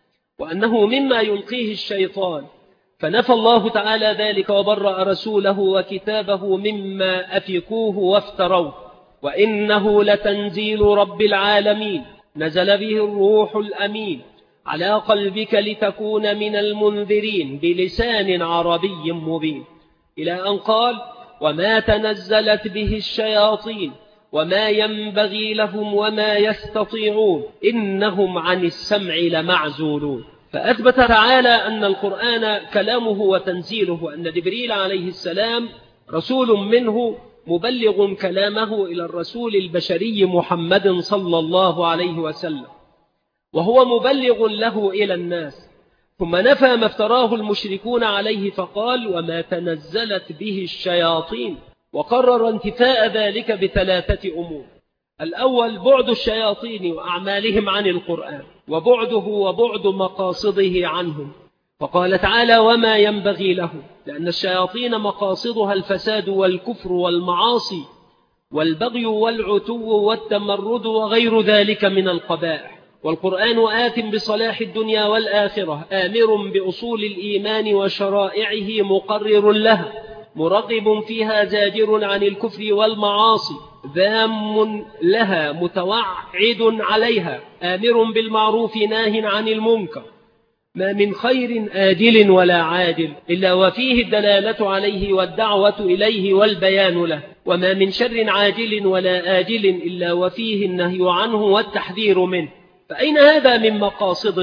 وأنه مما يلقيه الشيطان، فنفى الله تعالى ذلك وبرأ رسوله وكتابه مما أفكوه وافتروه، وإنه لتنزيل رب العالمين نزل به الروح الأمين على قلبك لتكون من المنذرين بلسان عربي مبين، إلى أن قال: وما تنزلت به الشياطين وما ينبغي لهم وما يستطيعون إنهم عن السمع لمعزولون. فأثبت تعالى أن القرآن كلامه وتنزيله، وأن جبريل عليه السلام رسول منه مبلغ كلامه إلى الرسول البشري محمد صلى الله عليه وسلم، وهو مبلغ له إلى الناس. ثم نفى ما افتراه المشركون عليه فقال: وما تنزلت به الشياطين، وقرر انتفاء ذلك بثلاثة أمور: الأول بعد الشياطين وأعمالهم عن القرآن، وبعده وبعد مقاصده عنهم، فقال تعالى: وما ينبغي له، لأن الشياطين مقاصدها الفساد والكفر والمعاصي والبغي والعتو والتمرد وغير ذلك من القبائح. والقرآن آت بصلاح الدنيا والآخرة، آمر بأصول الإيمان وشرائعه مقرر لها، مرغب فيها زاجر عن الكفر والمعاصي، ذام لها متوعد عليها، آمر بالمعروف ناه عن المنكر. ما من خير آجل ولا عاجل إلا وفيه الدلالة عليه والدعوة إليه والبيان له، وما من شر عاجل ولا آجل إلا وفيه النهي عنه والتحذير منه. فأين هذا من مقاصد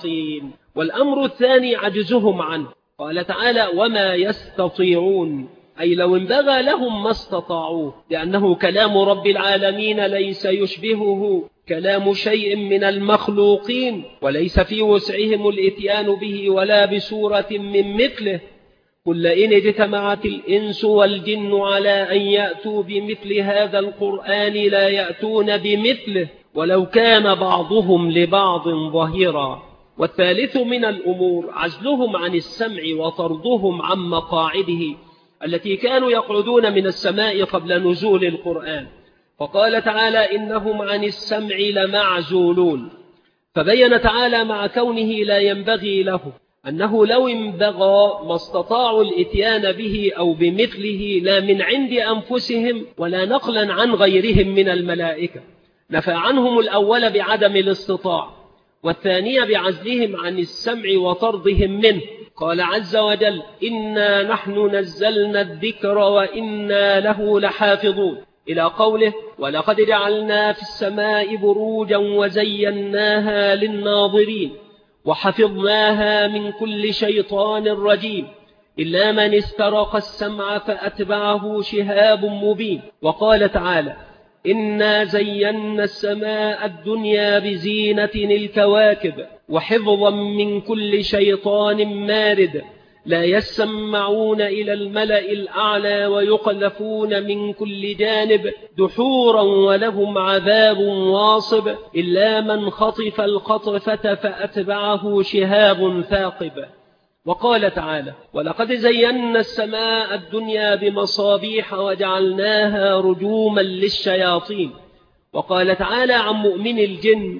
الشياطين؟ والأمر الثاني عجزهم عنه. قال تعالى: وما يستطيعون، أي لو انبغى لهم ما استطاعوه، لأنه كلام رب العالمين ليس يشبهه كلام شيء من المخلوقين، وليس في وسعهم الإتيان به ولا بسورة من مثله. قل لئن اجتمعت الإنس والجن على أن يأتوا بمثل هذا القرآن لا يأتون بمثله ولو كان بعضهم لبعض ظهيرا. والثالث من الأمور عزلهم عن السمع وطردهم عن مقاعده التي كانوا يقعدون من السماء قبل نزول القرآن، فقال تعالى إنهم عن السمع لمعزولون. فبين تعالى مع كونه لا ينبغي له أنه لو انبغى ما استطاعوا الإتيان به أو بمثله، لا من عند أنفسهم ولا نقلا عن غيرهم من الملائكة. نفى عنهم الأول بعدم الاستطاع، والثانية بعزلهم عن السمع وطردهم منه. قال عز وجل إنا نحن نزلنا الذكر وإنا له لحافظون، إلى قوله ولقد جعلنا في السماء بروجا وزيناها للناظرين وحفظناها من كل شيطان رجيم إلا من استرق السمع فأتبعه شهاب مبين. وقال تعالى إنا زينا السماء الدنيا بزينة الكواكب وحفظا من كل شيطان مارد لا يسمعون إلى الملأ الأعلى ويقذفون من كل جانب دحورا ولهم عذاب واصب إلا من خطف الخطفة فأتبعه شهاب ثاقب. وقال تعالى ولقد زينا السماء الدنيا بمصابيح وجعلناها رجوما للشياطين. وقال تعالى عن مؤمن الجن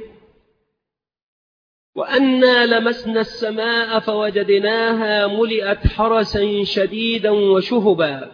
وأنا لمسنا السماء فوجدناها ملئت حرسا شديدا وشهبا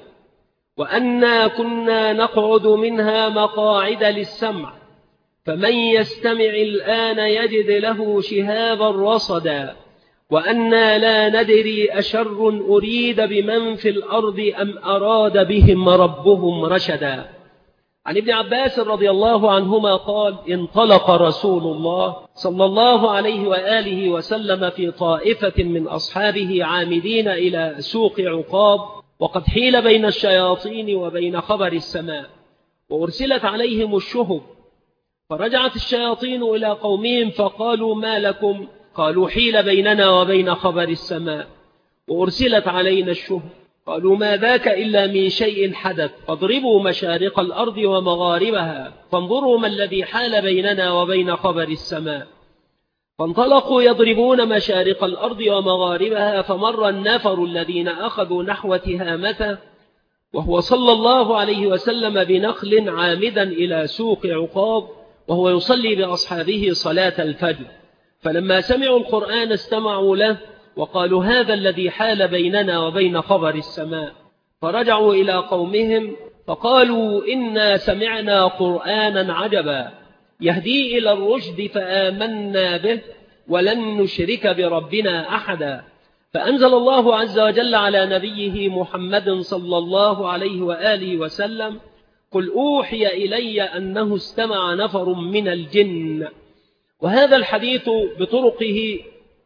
وأنا كنا نقعد منها مقاعد للسمع فمن يستمع الآن يجد له شهابا رصدا وأنا لا ندري أشر أريد بمن في الأرض أم أراد بهم ربهم رشدا. عن ابن عباس رضي الله عنهما قال انطلق رسول الله صلى الله عليه وآله وسلم في طائفة من أصحابه عامدين إلى سوق عقاب وقد حيل بين الشياطين وبين خبر السماء وأرسلت عليهم الشهب، فرجعت الشياطين إلى قومهم فقالوا ما لكم؟ قالوا حيل بيننا وبين خبر السماء وأرسلت علينا الشهب. قالوا ما ذاك إلا من شيء حدث فاضربوا مشارق الأرض ومغاربها فانظروا ما الذي حال بيننا وبين خبر السماء. فانطلقوا يضربون مشارق الأرض ومغاربها فمر النفر الذين أخذوا نحو تهامته وهو صلى الله عليه وسلم بنخل عامدا إلى سوق عقاب وهو يصلي بأصحابه صلاة الفجر، فلما سمعوا القرآن استمعوا له وقالوا هذا الذي حال بيننا وبين خبر السماء. فرجعوا إلى قومهم فقالوا إنا سمعنا قرآنا عجبا يهدي إلى الرشد فآمنا به ولن نشرك بربنا أحدا. فأنزل الله عز وجل على نبيه محمد صلى الله عليه وآله وسلم قل أوحي إلي أنه استمع نفر من الجن. وهذا الحديث بطرقه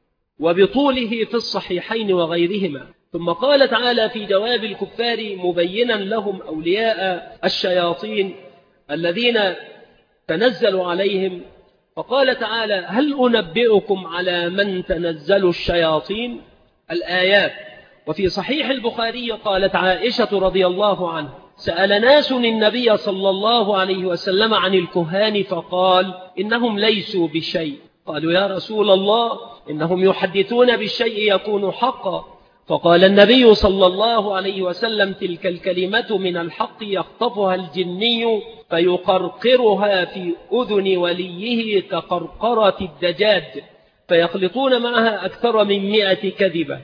وبطوله في الصحيحين وغيرهما. ثم قال تعالى في جواب الكفار مبينا لهم أولياء الشياطين الذين تنزلوا عليهم، فقال تعالى هل أنبئكم على من تنزل الشياطين؟ الآيات. وفي صحيح البخاري قالت عائشة رضي الله عنها سأل ناس النبي صلى الله عليه وسلم عن الكهان فقال إنهم ليسوا بشيء. قالوا يا رسول الله إنهم يحدثون بالشيء يكون حقا. فقال النبي صلى الله عليه وسلم تلك الكلمة من الحق يخطفها الجني فيقرقرها في أذن وليه كقرقرة الدجاج فيخلطون معها أكثر من مئة كذبة.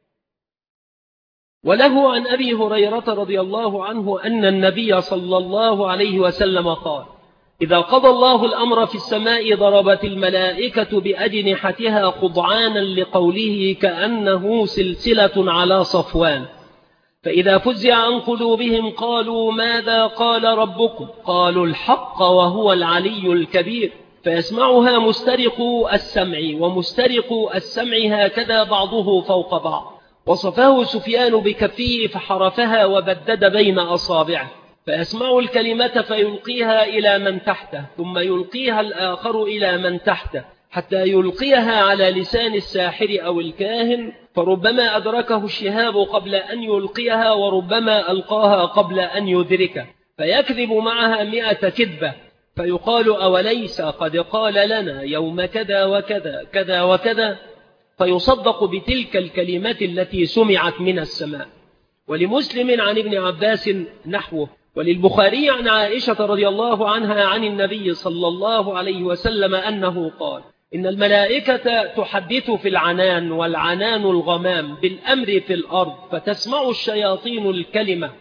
وله عن أبي هريرة رضي الله عنه أن النبي صلى الله عليه وسلم قال إذا قضى الله الأمر في السماء ضربت الملائكة بأجنحتها خضعانا لقوله كأنه سلسلة على صفوان، فإذا فزع عن قلوبهم قالوا ماذا قال ربكم؟ قالوا الحق وهو العلي الكبير، فيسمعها مسترق السمع ومسترق السمع هكذا بعضه فوق بعض. وصفه سفيان بكفيه فحرفها وبدد بين أصابعه، فيسمع الكلمة فيلقيها إلى من تحته، ثم يلقيها الآخر إلى من تحته، حتى يلقيها على لسان الساحر أو الكاهن، فربما أدركه الشهاب قبل أن يلقيها، وربما ألقاها قبل أن يدركه، فيكذب معها مئة كذبة، فيقال أوليس قد قال لنا يوم كذا وكذا كذا وكذا، فيصدق بتلك الكلمات التي سمعت من السماء. ولمسلم عن ابن عباس نحوه، وللبخاري عن عائشة رضي الله عنها عن النبي صلى الله عليه وسلم أنه قال: إن الملائكة تحدث في العنان، والعنان الغمام، بالأمر في الأرض، فتسمع الشياطين الكلمة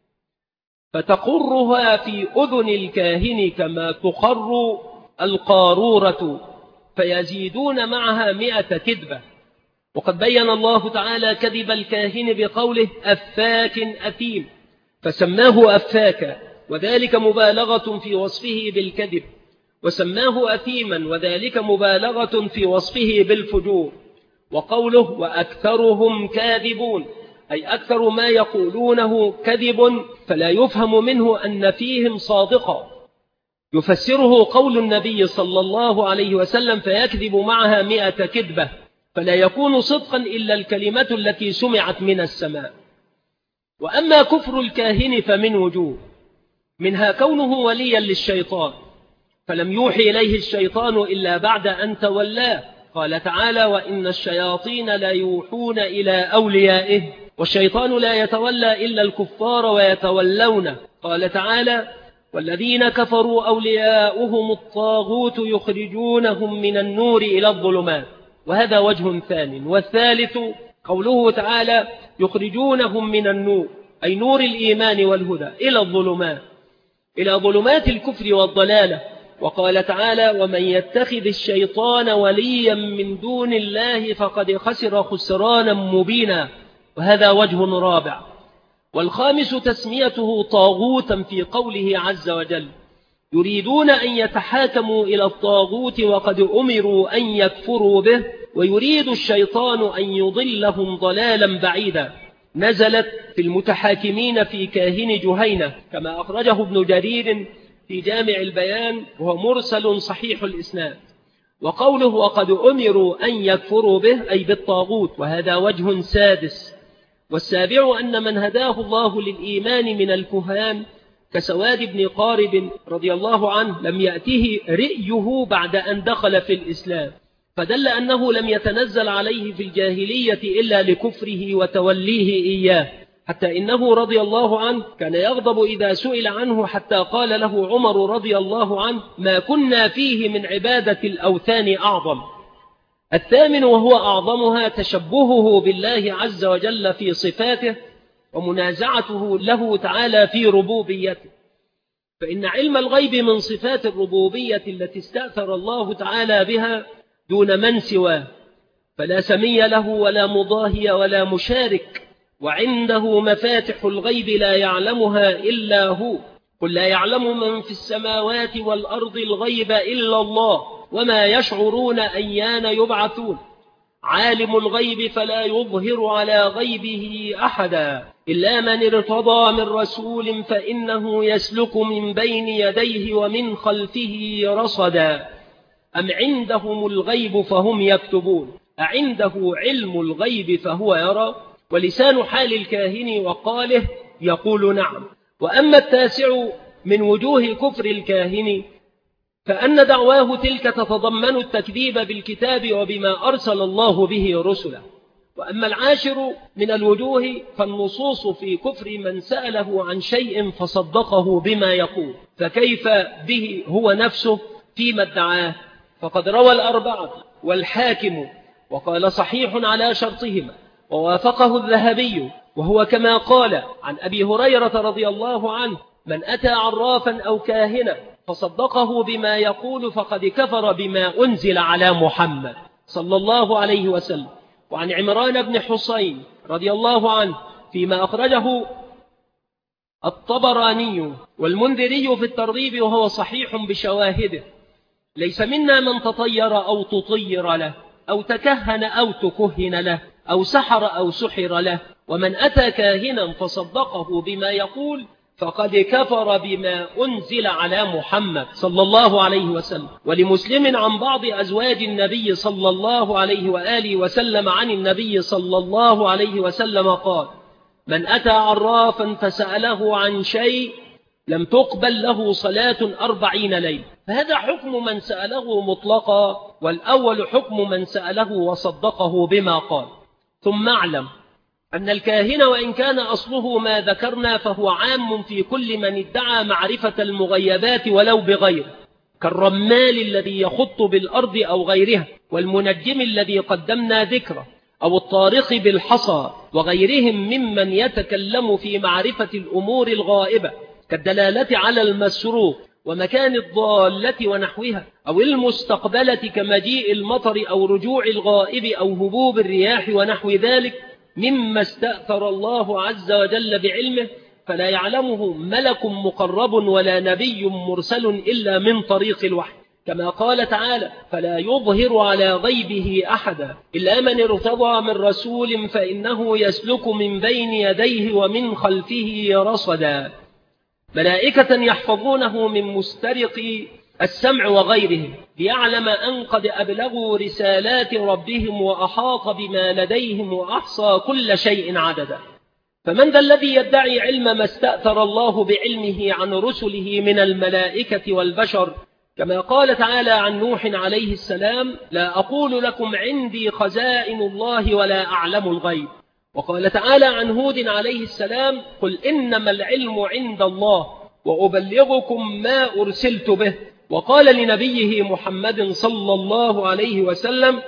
فتقرها في أذن الكاهن كما تقر القارورة، فيزيدون معها مئة كذبة. وقد بين الله تعالى كذب الكاهن بقوله أفاك أثيم، فسماه أفاكا، وذلك مبالغة في وصفه بالكذب، وسماه أثيما، وذلك مبالغة في وصفه بالفجور. وقوله وأكثرهم كاذبون، أي أكثر ما يقولونه كذب، فلا يفهم منه أن فيهم صادقا. يفسره قول النبي صلى الله عليه وسلم فيكذب معها مئة كذبة، فلا يكون صدقا إلا الكلمة التي سمعت من السماء. وأما كفر الكاهن فمن وجوه، منها كونه وليا للشيطان، فلم يوحي إليه الشيطان إلا بعد أن تولاه. قال تعالى: وإن الشياطين لا يوحون إلى أوليائه، والشيطان لا يتولى إلا الكفار ويتولونه. قال تعالى: والذين كفروا أولياؤهم الطاغوت يخرجونهم من النور إلى الظلمات. وهذا وجه ثاني. والثالث قوله تعالى: يخرجونهم من النور، أي نور الإيمان والهدى، إلى الظلمات، إلى ظلمات الكفر والضلالة. وقال تعالى: ومن يتخذ الشيطان وليا من دون الله فقد خسر خسرانا مبينا. وهذا وجه رابع. والخامس تسميته طاغوتا في قوله عز وجل: يريدون أن يتحاكموا إلى الطاغوت وقد أمروا أن يكفروا به، ويريد الشيطان أن يضلهم ضلالا بعيدا. نزلت في المتحاكمين في كاهن جهينة، كما أخرجه ابن جرير في جامع البيان، وهو مرسل صحيح الإسناد. وقوله وقد أمروا أن يكفروا به، أي بالطاغوت، وهذا وجه سادس. والسابع أن من هداه الله للإيمان من الكهان كسواد بن قارب رضي الله عنه لم يأته رئيه بعد أن دخل في الإسلام، فدل أنه لم يتنزل عليه في الجاهلية إلا لكفره وتوليه إياه، حتى إنه رضي الله عنه كان يغضب إذا سئل عنه، حتى قال له عمر رضي الله عنه: ما كنا فيه من عبادة الأوثان أعظم. الثامن وهو أعظمها تشبهه بالله عز وجل في صفاته، ومنازعته له تعالى في ربوبيته. فإن علم الغيب من صفات الربوبية التي استأثر الله تعالى بها دون من سواه، فلا سمي له ولا مضاهي ولا مشارك. وعنده مفاتح الغيب لا يعلمها إلا هو. قل لا يعلم من في السماوات والأرض الغيب إلا الله، وما يشعرون أيان يبعثون. عالم الغيب فلا يظهر على غيبه أحدا إلا من ارتضى من رسول فإنه يسلك من بين يديه ومن خلفه رصدا. أم عندهم الغيب فهم يكتبون، أعنده علم الغيب فهو يرى. ولسان حال الكاهن وقاله يقول نعم. وأما التاسع من وجوه كفر الكاهن فأن دعواه تلك تتضمن التكذيب بالكتاب وبما أرسل الله به رسله. وأما العاشر من الوجوه فالنصوص في كفر من سأله عن شيء فصدقه بما يقول، فكيف به هو نفسه فيما ادعاه؟ فقد روى الأربعة والحاكم وقال صحيح على شرطهما، ووافقه الذهبي، وهو كما قال عن أبي هريرة رضي الله عنه: من أتى عرافا أو كاهنا فصدقه بما يقول فقد كفر بما أنزل على محمد صلى الله عليه وسلم. وعن عمران بن حسين رضي الله عنه فيما أخرجه الطبراني والمنذري في الترغيب وهو صحيح بشواهده: ليس منا من تطير أو تطير له أو تكهن أو تكهن له أو سحر أو سحر له. ومن أتى كاهنا فصدقه بما يقول فقد كفر بما أنزل على محمد صلى الله عليه وسلم. ولمسلم عن بعض أزواج النبي صلى الله عليه وآله وسلم عن النبي صلى الله عليه وسلم قال: من أتى عرافا فسأله عن شيء لم تقبل له صلاة أربعين ليلة. فهذا حكم من سأله مطلقا، والأول حكم من سأله وصدقه بما قال. ثم اعلم أن الكاهن وإن كان أصله ما ذكرنا فهو عام في كل من ادعى معرفة المغيبات ولو بغيره، كالرمال الذي يخط بالأرض أو غيرها، والمنجم الذي قدمنا ذكره، أو الطارق بالحصى، وغيرهم ممن يتكلم في معرفة الأمور الغائبة كالدلالة على المسروق ومكان الضالة ونحوها، أو المستقبلة كمجيء المطر أو رجوع الغائب أو هبوب الرياح ونحو ذلك، مما استأثر الله عز وجل بعلمه فلا يعلمه ملك مقرب ولا نبي مرسل إلا من طريق الوحي، كما قال تعالى: فلا يظهر على غيبه أحدا إلا من ارتضى من رسول فإنه يسلك من بين يديه ومن خلفه رصدا، ملائكة يحفظونه من مسترق السمع وغيرهم، ليعلم أن قد أبلغوا رسالات ربهم وأحاط بما لديهم وأحصى كل شيء عددا. فمن ذا الذي يدعي علم ما استأثر الله بعلمه عن رسله من الملائكة والبشر، كما قال تعالى عن نوح عليه السلام: لا أقول لكم عندي خزائن الله ولا أعلم الغيب. وقال تعالى عن هود عليه السلام: قل إنما العلم عند الله وأبلغكم ما أرسلت به. وقال لنبيه محمد صلى الله عليه وسلم: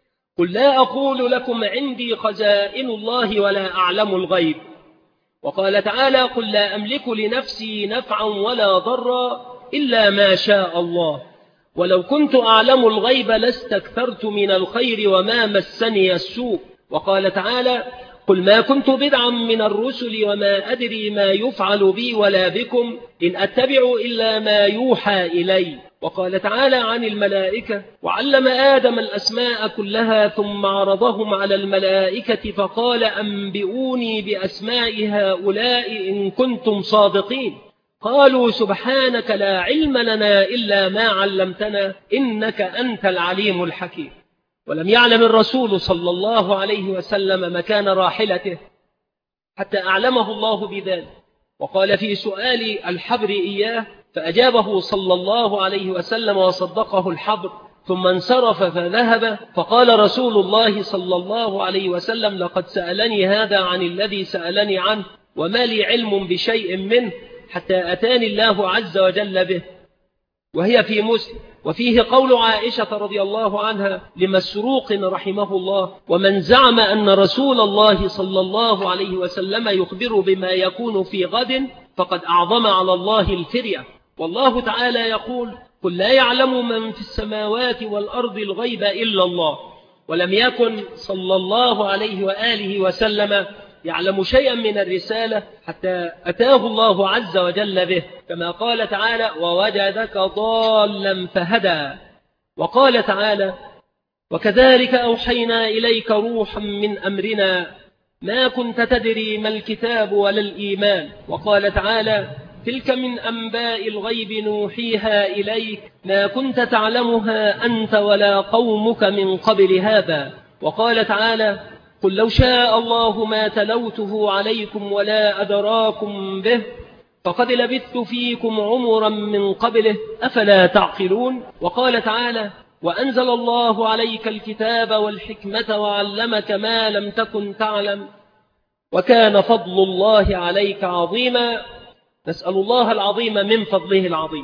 قل لا أقول لكم عندي خزائن الله ولا أعلم الغيب. وقال تعالى: قل لا أملك لنفسي نفعا ولا ضرا إلا ما شاء الله، ولو كنت أعلم الغيب لاستكثرت من الخير وما مسني السوء. وقال تعالى: قل ما كنت بدعا من الرسل وما أدري ما يفعل بي ولا بكم إن أتبع إلا ما يوحى إلي. وقال تعالى عن الملائكة: وعلم آدم الأسماء كلها ثم عرضهم على الملائكة فقال: أنبئوني بأسماء هؤلاء إن كنتم صادقين. قالوا: سبحانك لا علم لنا إلا ما علمتنا إنك أنت العليم الحكيم. ولم يعلم الرسول صلى الله عليه وسلم مكان راحلته حتى أعلمه الله بذلك، وقال في سؤال الحبر إياه فأجابه صلى الله عليه وسلم وصدقه الحبر، ثم انصرف فذهب. فقال رسول الله صلى الله عليه وسلم: لقد سألني هذا عن الذي سألني عنه وما لي علم بشيء منه حتى أتاني الله عز وجل به. وهي في مسلم. وفيه قول عائشة رضي الله عنها لمسروق رحمه الله: ومن زعم أن رسول الله صلى الله عليه وسلم يخبر بما يكون في غد فقد أعظم على الله الفرية. والله تعالى يقول: قل لا يعلم من في السماوات والأرض الغيب إلا الله. ولم يكن صلى الله عليه وآله وسلم يعلم شيئا من الرسالة حتى أتاه الله عز وجل به، كما قال تعالى: ووجدك ضالا فهدى. وقال تعالى: وكذلك أوحينا إليك روحا من أمرنا ما كنت تدري ما الكتاب ولا الإيمان. وقال تعالى: تلك من أنباء الغيب نوحيها إليك ما كنت تعلمها أنت ولا قومك من قبل هذا. وقال تعالى: قل لو شاء الله ما تلوته عليكم ولا أدراكم به فقد لبثت فيكم عمرا من قبله أفلا تعقلون. وقال تعالى: وأنزل الله عليك الكتاب والحكمة وعلمك ما لم تكن تعلم وكان فضل الله عليك عظيما. نسأل الله العظيم من فضله العظيم.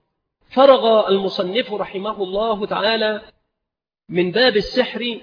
فرغ المصنف رحمه الله تعالى من باب السحر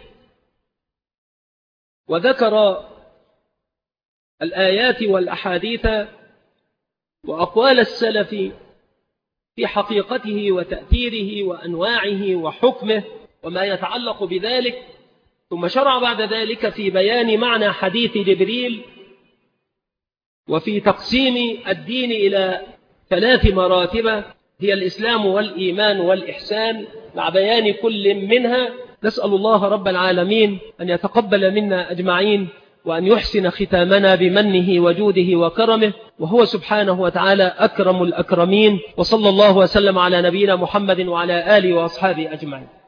وذكر الآيات والأحاديث وأقوال السلف في حقيقته وتأثيره وأنواعه وحكمه وما يتعلق بذلك، ثم شرع بعد ذلك في بيان معنى حديث جبريل وفي تقسيم الدين إلى ثلاث مراتب هي الإسلام والإيمان والإحسان، مع بيان كل منها نسأل الله رب العالمين أن يتقبل منا أجمعين، وأن يحسن ختامنا بمنه وجوده وكرمه، وهو سبحانه وتعالى أكرم الأكرمين. وصلى الله وسلم على نبينا محمد وعلى آله وأصحابه أجمعين.